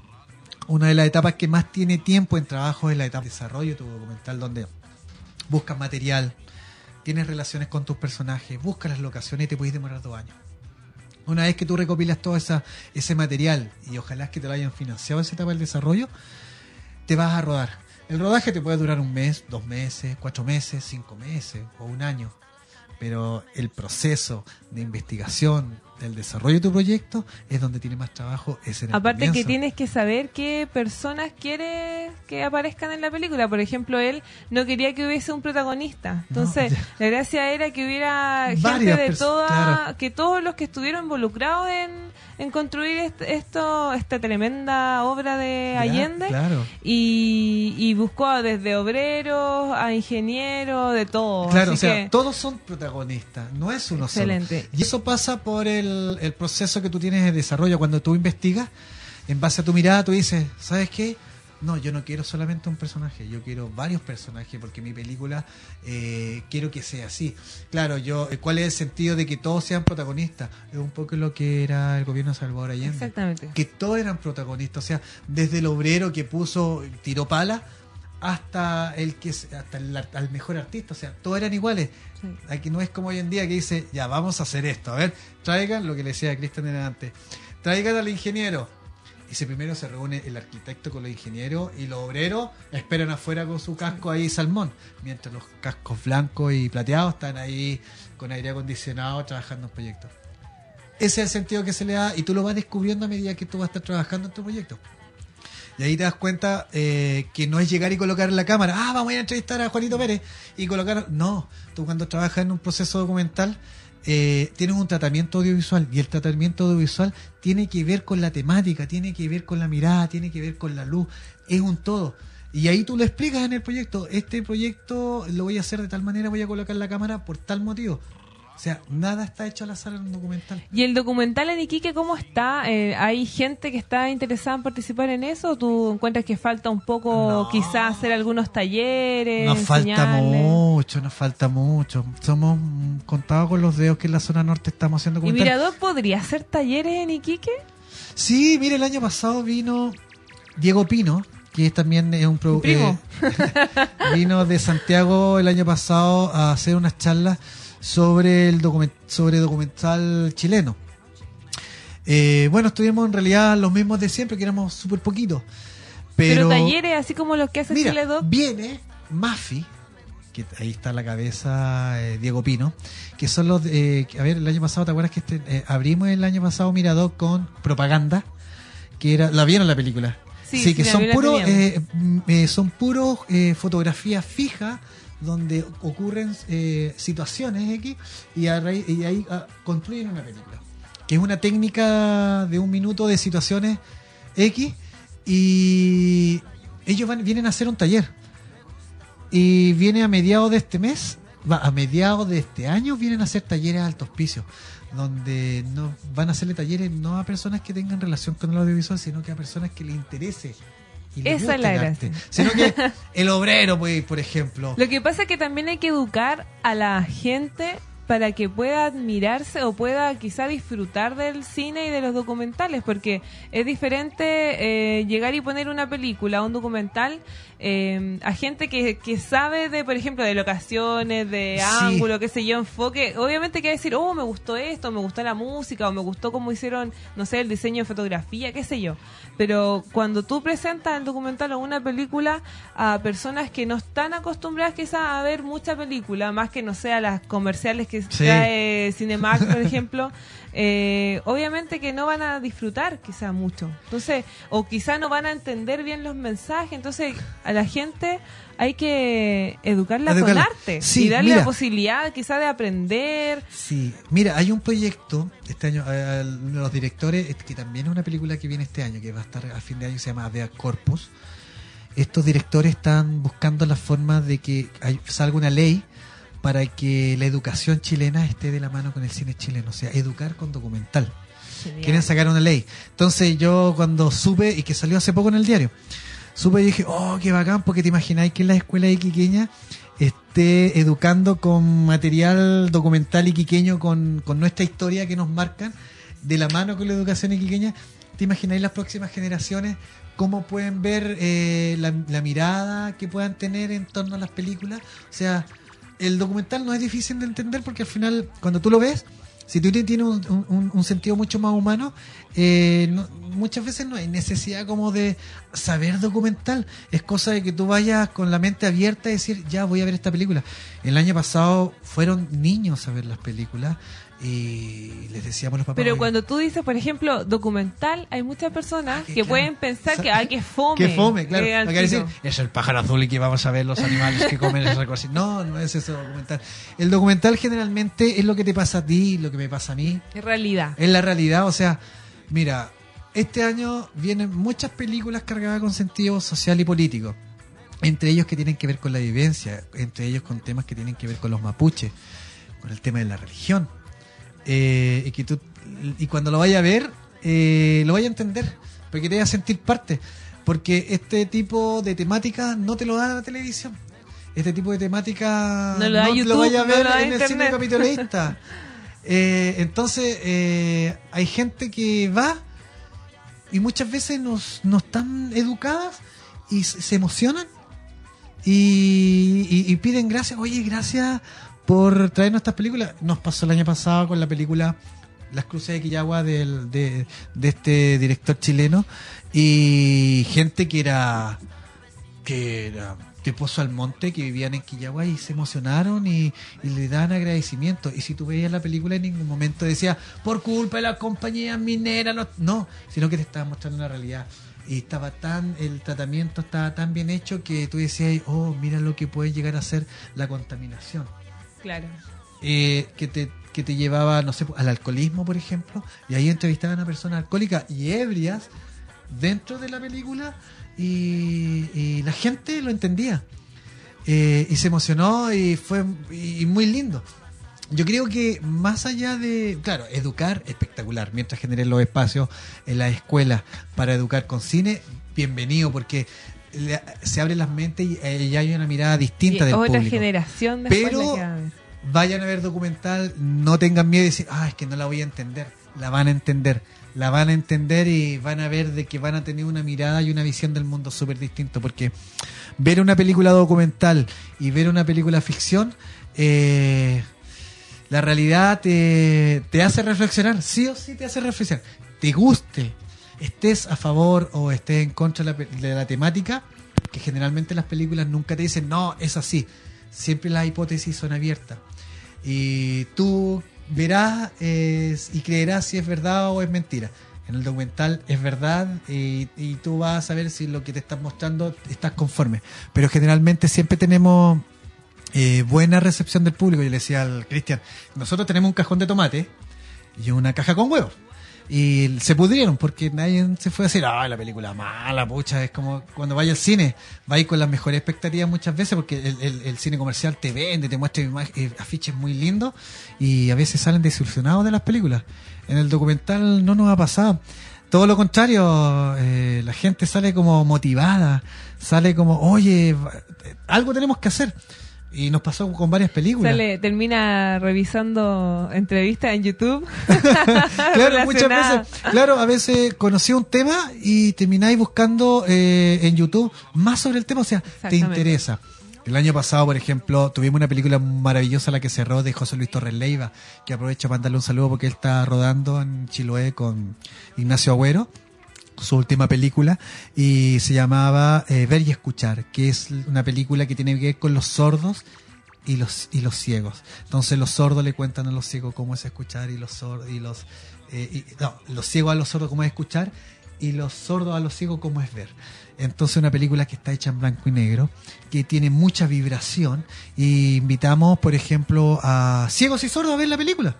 [SPEAKER 3] Una de las etapas que más tiene tiempo en trabajo es la etapa de desarrollo de tu documental, donde buscas material, tienes relaciones con tus personajes, buscas las locaciones y te puedes demorar dos años. Una vez que tú recopilas todo esa, ese material y ojalá que te lo hayan financiado esa etapa del desarrollo, te vas a rodar. El rodaje te puede durar un mes, dos meses, cuatro meses, cinco meses o un año. Pero el proceso de investigación del desarrollo de tu proyecto es donde tiene más trabajo, es en el
[SPEAKER 11] Aparte
[SPEAKER 3] comienzo.
[SPEAKER 11] que tienes que saber qué personas quieres que aparezcan en la película. Por ejemplo, él no quería que hubiese un protagonista. Entonces,
[SPEAKER 3] No,
[SPEAKER 11] la gracia era que hubiera gente
[SPEAKER 3] Varias
[SPEAKER 11] de
[SPEAKER 3] pers-
[SPEAKER 11] toda,
[SPEAKER 3] claro.
[SPEAKER 11] que todos los que estuvieron involucrados en, en construir est- esto, esta tremenda obra de
[SPEAKER 3] Ya,
[SPEAKER 11] Allende.
[SPEAKER 3] claro.
[SPEAKER 11] Y, y buscó desde obreros a ingenieros, de todo.
[SPEAKER 3] Claro,
[SPEAKER 11] Así
[SPEAKER 3] o sea,
[SPEAKER 11] que,
[SPEAKER 3] todos son protagonistas, no es uno
[SPEAKER 11] Excelente.
[SPEAKER 3] solo. Y eso pasa por el, el proceso que tú tienes de desarrollo. Cuando tú investigas, en base a tu mirada, tú dices, ¿sabes qué? No, yo no quiero solamente un personaje, yo quiero varios personajes porque mi película eh, quiero que sea así. Claro, yo, ¿cuál es el sentido de que todos sean protagonistas? Es un poco lo que era el gobierno de Salvador Allende.
[SPEAKER 11] exactamente.
[SPEAKER 3] Que todos eran protagonistas, o sea, desde el obrero que puso, tiró pala, hasta el que hasta el, al mejor artista, o sea, todos eran iguales.
[SPEAKER 11] Sí.
[SPEAKER 3] Aquí no es como hoy en día que dice, ya vamos a hacer esto, a ver, traigan lo que le decía a Cristian antes, traigan al ingeniero. Y si primero se reúne el arquitecto con los ingenieros y los obreros esperan afuera con su casco ahí salmón, mientras los cascos blancos y plateados están ahí con aire acondicionado trabajando en proyectos. Ese es el sentido que se le da y tú lo vas descubriendo a medida que tú vas a estar trabajando en tu proyecto. Y ahí te das cuenta eh, que no es llegar y colocar la cámara, ah, vamos a ir a entrevistar a Juanito Pérez y colocar... No, tú cuando trabajas en un proceso documental eh, tienes un tratamiento audiovisual y el tratamiento audiovisual tiene que ver con la temática, tiene que ver con la mirada, tiene que ver con la luz, es un todo. Y ahí tú lo explicas en el proyecto, este proyecto lo voy a hacer de tal manera, voy a colocar la cámara por tal motivo. O sea, nada está hecho al azar en un documental.
[SPEAKER 11] ¿Y el documental en Iquique cómo está? Eh, ¿Hay gente que está interesada en participar en eso? ¿O tú encuentras que falta un poco
[SPEAKER 3] No.
[SPEAKER 11] quizás hacer algunos talleres?
[SPEAKER 3] Nos falta
[SPEAKER 11] enseñarles?
[SPEAKER 3] mucho, nos falta mucho. Somos mm, contados con los dedos que en la zona norte estamos haciendo
[SPEAKER 11] ¿Y
[SPEAKER 3] documentales.
[SPEAKER 11] Mirador podría hacer talleres en Iquique?
[SPEAKER 3] Sí, mire, el año pasado vino Diego Pino, que es también es un pro-
[SPEAKER 11] Primo.
[SPEAKER 3] eh, vino de Santiago el año pasado a hacer unas charlas sobre el document sobre documental chileno. Eh, bueno, estuvimos en realidad los mismos de siempre, que éramos súper poquitos.
[SPEAKER 11] Pero,
[SPEAKER 3] Pero,
[SPEAKER 11] talleres así como los que hace
[SPEAKER 3] mira,
[SPEAKER 11] Chile Doc.
[SPEAKER 3] viene Mafi, que ahí está a la cabeza eh, Diego Pino, que son los, eh, que- a ver, el año pasado, ¿te acuerdas que este, eh, abrimos el año pasado Mirador con propaganda? que era, ¿la vieron la película?
[SPEAKER 11] Sí,
[SPEAKER 3] sí, que
[SPEAKER 11] sí, la
[SPEAKER 3] son
[SPEAKER 11] vi, la
[SPEAKER 3] puros,
[SPEAKER 11] teníamos.
[SPEAKER 3] eh, mm, eh, son puros eh, fotografías fijas donde ocurren eh, situaciones X y, a raíz- y ahí ah, construyen una película. Que es una técnica de un minuto de situaciones X y ellos van, vienen a hacer un taller. Y viene a mediados de este mes, va, a mediados de este año vienen a hacer talleres a alto auspicio, donde no van a hacerle talleres no a personas que tengan relación con el audiovisual, sino que a personas que les interese. Y les
[SPEAKER 11] Esa
[SPEAKER 3] guste
[SPEAKER 11] es la
[SPEAKER 3] el
[SPEAKER 11] gracia.
[SPEAKER 3] arte. Sino que el obrero, pues, por ejemplo.
[SPEAKER 11] Lo que pasa es que también hay que educar a la gente para que pueda admirarse o pueda quizá disfrutar del cine y de los documentales, porque es diferente eh, llegar y poner una película, un documental, eh, a gente que, que sabe de, por ejemplo, de locaciones, de
[SPEAKER 3] Sí.
[SPEAKER 11] ángulo, qué sé yo, enfoque. Obviamente que va a decir, oh, me gustó esto, me gustó la música, o me gustó cómo hicieron, no sé, el diseño de fotografía, qué sé yo. Pero cuando tú presentas el documental o una película a personas que no están acostumbradas quizás a ver mucha película, más que no sea las comerciales que
[SPEAKER 3] Sí.
[SPEAKER 11] trae Cinemark, por ejemplo, eh, obviamente que no van a disfrutar quizás mucho. Entonces, o quizás no van a entender bien los mensajes. Entonces, a la gente hay que educarla,
[SPEAKER 3] Educarla.
[SPEAKER 11] con arte
[SPEAKER 3] Sí,
[SPEAKER 11] y darle
[SPEAKER 3] mira.
[SPEAKER 11] la posibilidad quizás de aprender.
[SPEAKER 3] Sí, mira, hay un proyecto este año, eh, los directores, que también es una película que viene este año, que va a estar a fin de año, se llama Habeas Corpus. Estos directores están buscando la forma de que hay- salga una ley para que la educación chilena esté de la mano con el cine chileno, o sea, educar con documental.
[SPEAKER 11] Genial.
[SPEAKER 3] Quieren sacar una ley. Entonces yo cuando supe, y que salió hace poco en el diario, supe y dije, oh, qué bacán, porque te imagináis que en la escuela iquiqueña esté educando con material documental iquiqueño, con, con nuestra historia que nos marcan, de la mano con la educación iquiqueña. ¿Te imagináis las próximas generaciones cómo pueden ver eh, la, la mirada que puedan tener en torno a las películas? O sea, el documental no es difícil de entender porque al final, cuando tú lo ves, si tú tienes un, un- un sentido mucho más humano, eh, no- muchas veces no hay necesidad como de saber documental. Es cosa de que tú vayas con la mente abierta y decir, ya voy a ver esta película. El año pasado fueron niños a ver las películas y les decíamos a los papás.
[SPEAKER 11] Pero
[SPEAKER 3] "Oye,
[SPEAKER 11] cuando tú dices, por ejemplo, documental, hay muchas personas que
[SPEAKER 3] claro.
[SPEAKER 11] pueden pensar
[SPEAKER 3] Sa-
[SPEAKER 11] que hay que fome.
[SPEAKER 3] que fome, claro.
[SPEAKER 11] que al
[SPEAKER 3] Lo que decir,
[SPEAKER 11] tiro.
[SPEAKER 3] es el pájaro azul y que vamos a ver los animales que comen esa cosa. No, no es eso documental. El documental generalmente es lo que te pasa a ti, lo que me pasa a mí.
[SPEAKER 11] Es realidad.
[SPEAKER 3] Es la realidad, o sea, mira, este año vienen muchas películas cargadas con sentido social y político. Entre ellos que tienen que ver con la vivencia, entre ellos con temas que tienen que ver con los mapuches, con el tema de la religión. Eh, y que tú y cuando lo vaya a ver eh, lo vaya a entender, porque te vaya a sentir parte, porque este tipo de temática no te lo da la televisión, este tipo de temática
[SPEAKER 11] No lo da
[SPEAKER 3] te
[SPEAKER 11] YouTube,
[SPEAKER 3] vaya a
[SPEAKER 11] no
[SPEAKER 3] ver
[SPEAKER 11] lo da
[SPEAKER 3] en el cine
[SPEAKER 11] Internet.
[SPEAKER 3] capitolista. Eh, entonces eh, hay gente que va y muchas veces nos, no están educadas y se se emocionan y, y- y piden gracias, oye, gracias por traernos estas películas. Nos pasó el año pasado con la película Las Cruces de Quillagua del, de, de este director chileno, y gente que era que era de Pozo Almonte, que vivían en Quillagua y se emocionaron y, y le dan agradecimiento. Y si tú veías la película, en ningún momento decía por culpa de la compañía minera, no, no, sino que te estaba mostrando una realidad. Y estaba tan, el tratamiento estaba tan bien hecho que tú decías, oh, mira lo que puede llegar a ser la contaminación.
[SPEAKER 11] Claro.
[SPEAKER 3] Eh, que te que te llevaba, no sé, al alcoholismo, por ejemplo, y ahí entrevistaban a personas alcohólicas y ebrias dentro de la película, y, y la gente lo entendía. Eh, y se emocionó y fue y muy lindo. Yo creo que más allá de, claro, educar, espectacular, mientras generen los espacios en la escuela para educar con cine, bienvenido, porque le- se abren las mentes y eh, ya hay una mirada distinta
[SPEAKER 11] Y
[SPEAKER 3] del
[SPEAKER 11] otra
[SPEAKER 3] público.
[SPEAKER 11] generación después
[SPEAKER 3] Pero
[SPEAKER 11] la que va a ver.
[SPEAKER 3] vayan a ver documental, no tengan miedo y decir, ah, es que no la voy a entender. La van a entender, la van a entender y van a ver de que van a tener una mirada y una visión del mundo súper distinto, porque ver una película documental y ver una película ficción, eh, la realidad te, te hace reflexionar, sí o sí te hace reflexionar. Te guste, estés a favor o estés en contra de la, pe- de la temática, que generalmente las películas nunca te dicen, no, es así. Siempre las hipótesis son abiertas. Y tú verás eh, y creerás si es verdad o es mentira. En el documental es verdad y, y tú vas a saber si lo que te están mostrando estás conforme. Pero generalmente siempre tenemos eh, buena recepción del público. Yo le decía al Cristian, nosotros tenemos un cajón de tomate y una caja con huevos. Y se pudrieron porque nadie se fue a decir, ah, la película mala, pucha. Es como cuando vaya al cine, va a ir con las mejores expectativas muchas veces porque el, el, el cine comercial te vende, te muestra imag- eh, afiches muy lindos y a veces salen desilusionados de las películas. En el documental no nos ha pasado. Todo lo contrario, eh, la gente sale como motivada, sale como, oye, algo tenemos que hacer. Y nos pasó con varias películas.
[SPEAKER 11] Sale, termina revisando entrevistas en YouTube.
[SPEAKER 3] Claro, muchas veces, claro, a veces conocí un tema y termináis buscando eh, en YouTube más sobre el tema, o sea, te interesa. El año pasado, por ejemplo, tuvimos una película maravillosa, la que cerró, de José Luis Torres Leiva, que aprovecho para mandarle un saludo porque él está rodando en Chiloé con Ignacio Agüero, su última película, y se llamaba eh, Ver y Escuchar, que es una película que tiene que ver con los sordos y los y los ciegos. Entonces los sordos le cuentan a los ciegos cómo es escuchar y los sordos y los eh, y, no, los ciegos a los sordos cómo es escuchar y los sordos a los ciegos cómo es ver. Entonces una película que está hecha en blanco y negro, que tiene mucha vibración, y invitamos, por ejemplo, a ciegos y sordos a ver la película.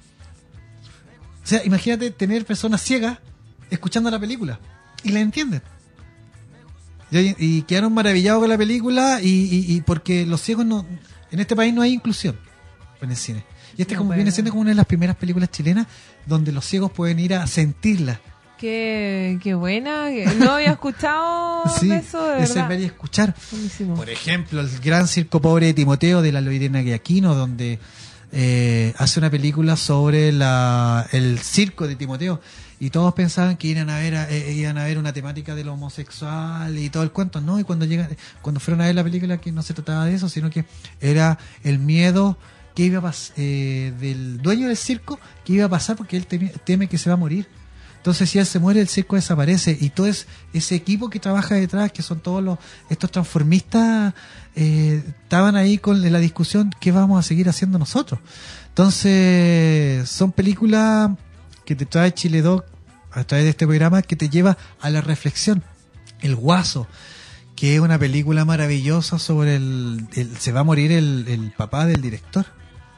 [SPEAKER 3] O sea, imagínate tener personas ciegas escuchando la película y la entienden y, y quedaron maravillados con la película y, y, y porque los ciegos no, en este país no hay inclusión en el cine, y este
[SPEAKER 11] No,
[SPEAKER 3] como
[SPEAKER 11] bueno.
[SPEAKER 3] viene siendo como una de las primeras películas chilenas donde los ciegos pueden ir a sentirla.
[SPEAKER 11] Qué, qué buena, que no había escuchado
[SPEAKER 3] Sí,
[SPEAKER 11] de eso, de
[SPEAKER 3] ese
[SPEAKER 11] verdad.
[SPEAKER 3] ver y escuchar.
[SPEAKER 11] Buenísimo.
[SPEAKER 3] Por ejemplo, el gran circo pobre de Timoteo de la Loirena Guiaquino, donde eh, hace una película sobre la, el circo de Timoteo, y todos pensaban que iban a ver a- eh, iban a ver una temática de lo homosexual y todo el cuento, no, y cuando llegan, cuando fueron a ver la película, que no se trataba de eso, sino que era el miedo que iba a pas- eh, del dueño del circo, que iba a pasar porque él teme, teme que se va a morir. Entonces, si él se muere, el circo desaparece, y todo es, ese equipo que trabaja detrás, que son todos los estos transformistas, eh, estaban ahí con la discusión, ¿qué vamos a seguir haciendo nosotros? Entonces, son películas que te trae Chile Doc a través de este programa, que te lleva a la reflexión. El Guaso, que es una película maravillosa sobre el, el- se va a morir el, el papá del director.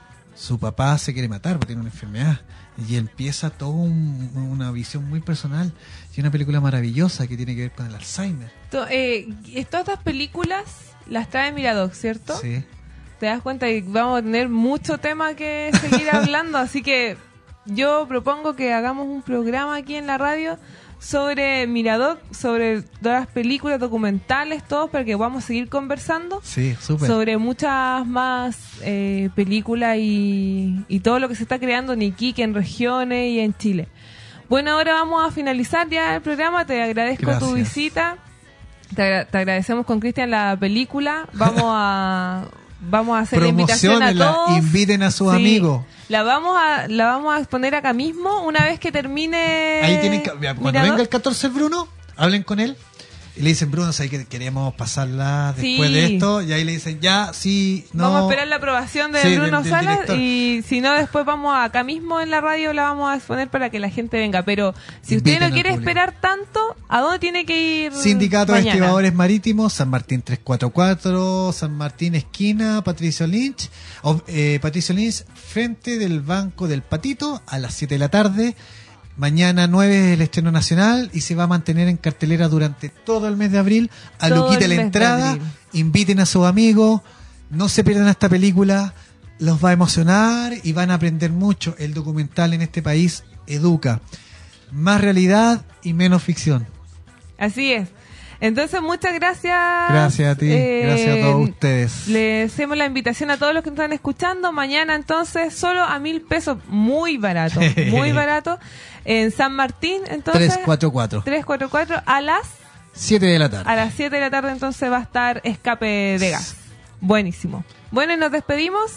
[SPEAKER 3] Su papá se quiere matar porque tiene una enfermedad, y empieza toda un- una visión muy personal, y una película maravillosa que tiene que ver con el Alzheimer.
[SPEAKER 11] To- eh, todas estas películas las trae Miradoc, ¿cierto?
[SPEAKER 3] Sí.
[SPEAKER 11] Te das cuenta que vamos a tener mucho tema que seguir hablando, así que yo propongo que hagamos un programa aquí en la radio sobre Miradoc, sobre todas las películas, documentales, todos, para que vamos a seguir conversando
[SPEAKER 3] Sí, súper.
[SPEAKER 11] sobre muchas más eh, películas y, y todo lo que se está creando en Iquique, en regiones y en Chile. Bueno, ahora vamos a finalizar ya el programa. Te agradezco
[SPEAKER 3] Gracias.
[SPEAKER 11] tu visita. Te, agra- te agradecemos con Cristian la película. Vamos a vamos a hacer la invitación a
[SPEAKER 3] Promociónenla,
[SPEAKER 11] todos.
[SPEAKER 3] inviten a sus
[SPEAKER 11] Sí.
[SPEAKER 3] amigos.
[SPEAKER 11] La vamos a la vamos a exponer acá mismo una vez que termine.
[SPEAKER 3] Ahí tienen que, cuando
[SPEAKER 11] Mirador.
[SPEAKER 3] venga el catorce el Bruno, hablen con él y le dicen, Bruno, ¿sabes que queremos pasarla después
[SPEAKER 11] Sí.
[SPEAKER 3] de esto? Y ahí le dicen, ya, sí, no.
[SPEAKER 11] Vamos a esperar la aprobación de
[SPEAKER 3] Sí, del-
[SPEAKER 11] Bruno
[SPEAKER 3] del
[SPEAKER 11] Salas,
[SPEAKER 3] director.
[SPEAKER 11] y si no, después vamos a- acá mismo en la radio la vamos a exponer para que la gente venga. Pero si
[SPEAKER 3] Inviten
[SPEAKER 11] usted no
[SPEAKER 3] al
[SPEAKER 11] quiere
[SPEAKER 3] público.
[SPEAKER 11] esperar tanto, ¿a dónde tiene que ir?
[SPEAKER 3] Sindicato de
[SPEAKER 11] mañana?
[SPEAKER 3] Estibadores Marítimos, San Martín trescientos cuarenta y cuatro, San Martín esquina, Patricio Lynch, o, eh, Patricio Lynch, frente del Banco del Patito, a las siete de la tarde. Mañana nueve el estreno nacional, y se va a mantener en cartelera durante todo el mes de abril. A
[SPEAKER 11] Todo
[SPEAKER 3] Luquita
[SPEAKER 11] el
[SPEAKER 3] la
[SPEAKER 11] mes de
[SPEAKER 3] entrada,
[SPEAKER 11] abril.
[SPEAKER 3] inviten a sus amigos, no se pierdan esta película, los va a emocionar y van a aprender mucho. El documental en este país educa. Más realidad y menos ficción.
[SPEAKER 11] Así es. Entonces, muchas gracias.
[SPEAKER 3] Gracias a ti,
[SPEAKER 11] Eh,
[SPEAKER 3] gracias a todos ustedes.
[SPEAKER 11] Le hacemos la invitación a todos los que nos están escuchando. Mañana, entonces, solo a mil pesos. Muy barato, muy barato. En San Martín, entonces.
[SPEAKER 3] trescientos cuarenta y cuatro.
[SPEAKER 11] trescientos cuarenta y cuatro a las
[SPEAKER 3] siete de la tarde.
[SPEAKER 11] A las siete de la tarde, entonces, va a estar Escape de Gas. Buenísimo. Bueno, y nos despedimos.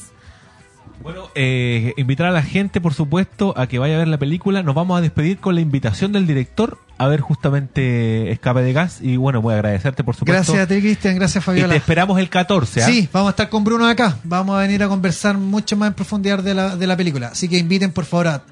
[SPEAKER 1] Bueno, eh, invitar a la gente, por supuesto, a que vaya a ver la película. Nos vamos a despedir con la invitación del director a ver justamente Escape de Gas. Y bueno, voy a agradecerte, por supuesto.
[SPEAKER 3] Gracias a ti, Cristian, gracias,
[SPEAKER 1] Y
[SPEAKER 3] Fabiola.
[SPEAKER 1] te esperamos el catorce, ¿ah?
[SPEAKER 3] Sí, vamos a estar con Bruno acá. Vamos a venir a conversar mucho más en profundidad de la, de la película. Así que inviten, por favor, a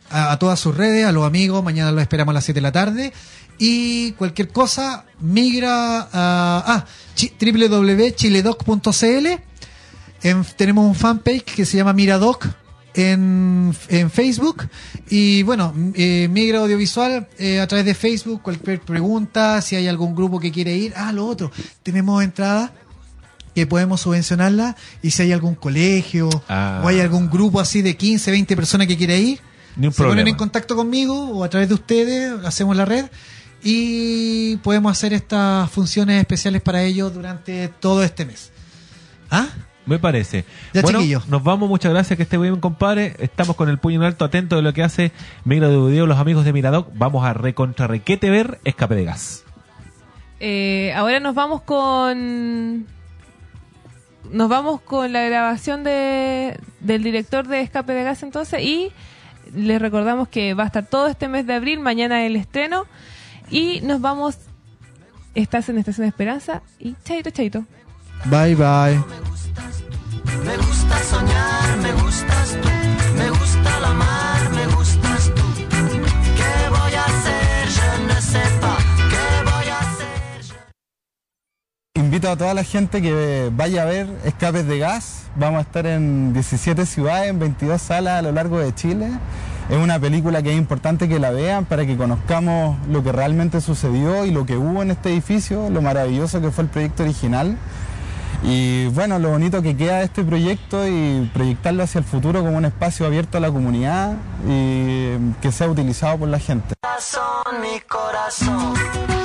[SPEAKER 3] a, a todas sus redes, a los amigos. Mañana los esperamos a las siete de la tarde. Y cualquier cosa, migra a ah, doble u doble u doble u punto chiledoc punto c l. En, tenemos un fanpage que se llama Miradoc en, en Facebook. Y bueno, eh, Migra Audiovisual eh, a través de Facebook. Cualquier pregunta, si hay algún grupo que quiere ir. Ah, lo otro, tenemos entradas que podemos subvencionarla, y si hay algún colegio ah. o hay algún grupo así de quince, veinte personas que quiere ir,
[SPEAKER 1] Ni un
[SPEAKER 3] se
[SPEAKER 1] problema.
[SPEAKER 3] ponen en contacto conmigo o a través de ustedes, hacemos la red y podemos hacer estas funciones especiales para ellos durante todo este mes. ¿Ah?
[SPEAKER 1] Me parece.
[SPEAKER 3] Ya,
[SPEAKER 1] bueno,
[SPEAKER 3] chiquillos.
[SPEAKER 1] nos vamos, muchas gracias, que esté muy bien, compadre. Estamos con el puño en alto, atento de lo que hace Migra de Video, los amigos de Miradoc. Vamos a recontra requete ver Escape de Gas.
[SPEAKER 11] Eh, ahora nos vamos con... Nos vamos con la grabación de del director de Escape de Gas entonces, y les recordamos que va a estar todo este mes de abril, mañana el estreno, y nos vamos, estás en Estación de Esperanza, y chaito, chaito.
[SPEAKER 4] Bye, bye.
[SPEAKER 5] Me gusta soñar, me gustas tú, me gusta la mar, me gustas tú. ¿Qué voy a hacer? Je ne sais pas. ¿Qué voy a hacer?
[SPEAKER 4] Invito a toda la gente que vaya a ver Escapes de Gas. Vamos a estar en diecisiete ciudades, en veintidós salas a lo largo de Chile. Es una película que es importante que la vean para que conozcamos lo que realmente sucedió y lo que hubo en este edificio, lo maravilloso que fue el proyecto original. Y bueno, lo bonito que queda de este proyecto y proyectarlo hacia el futuro como un espacio abierto a la comunidad y que sea utilizado por la gente.
[SPEAKER 5] Mi corazón.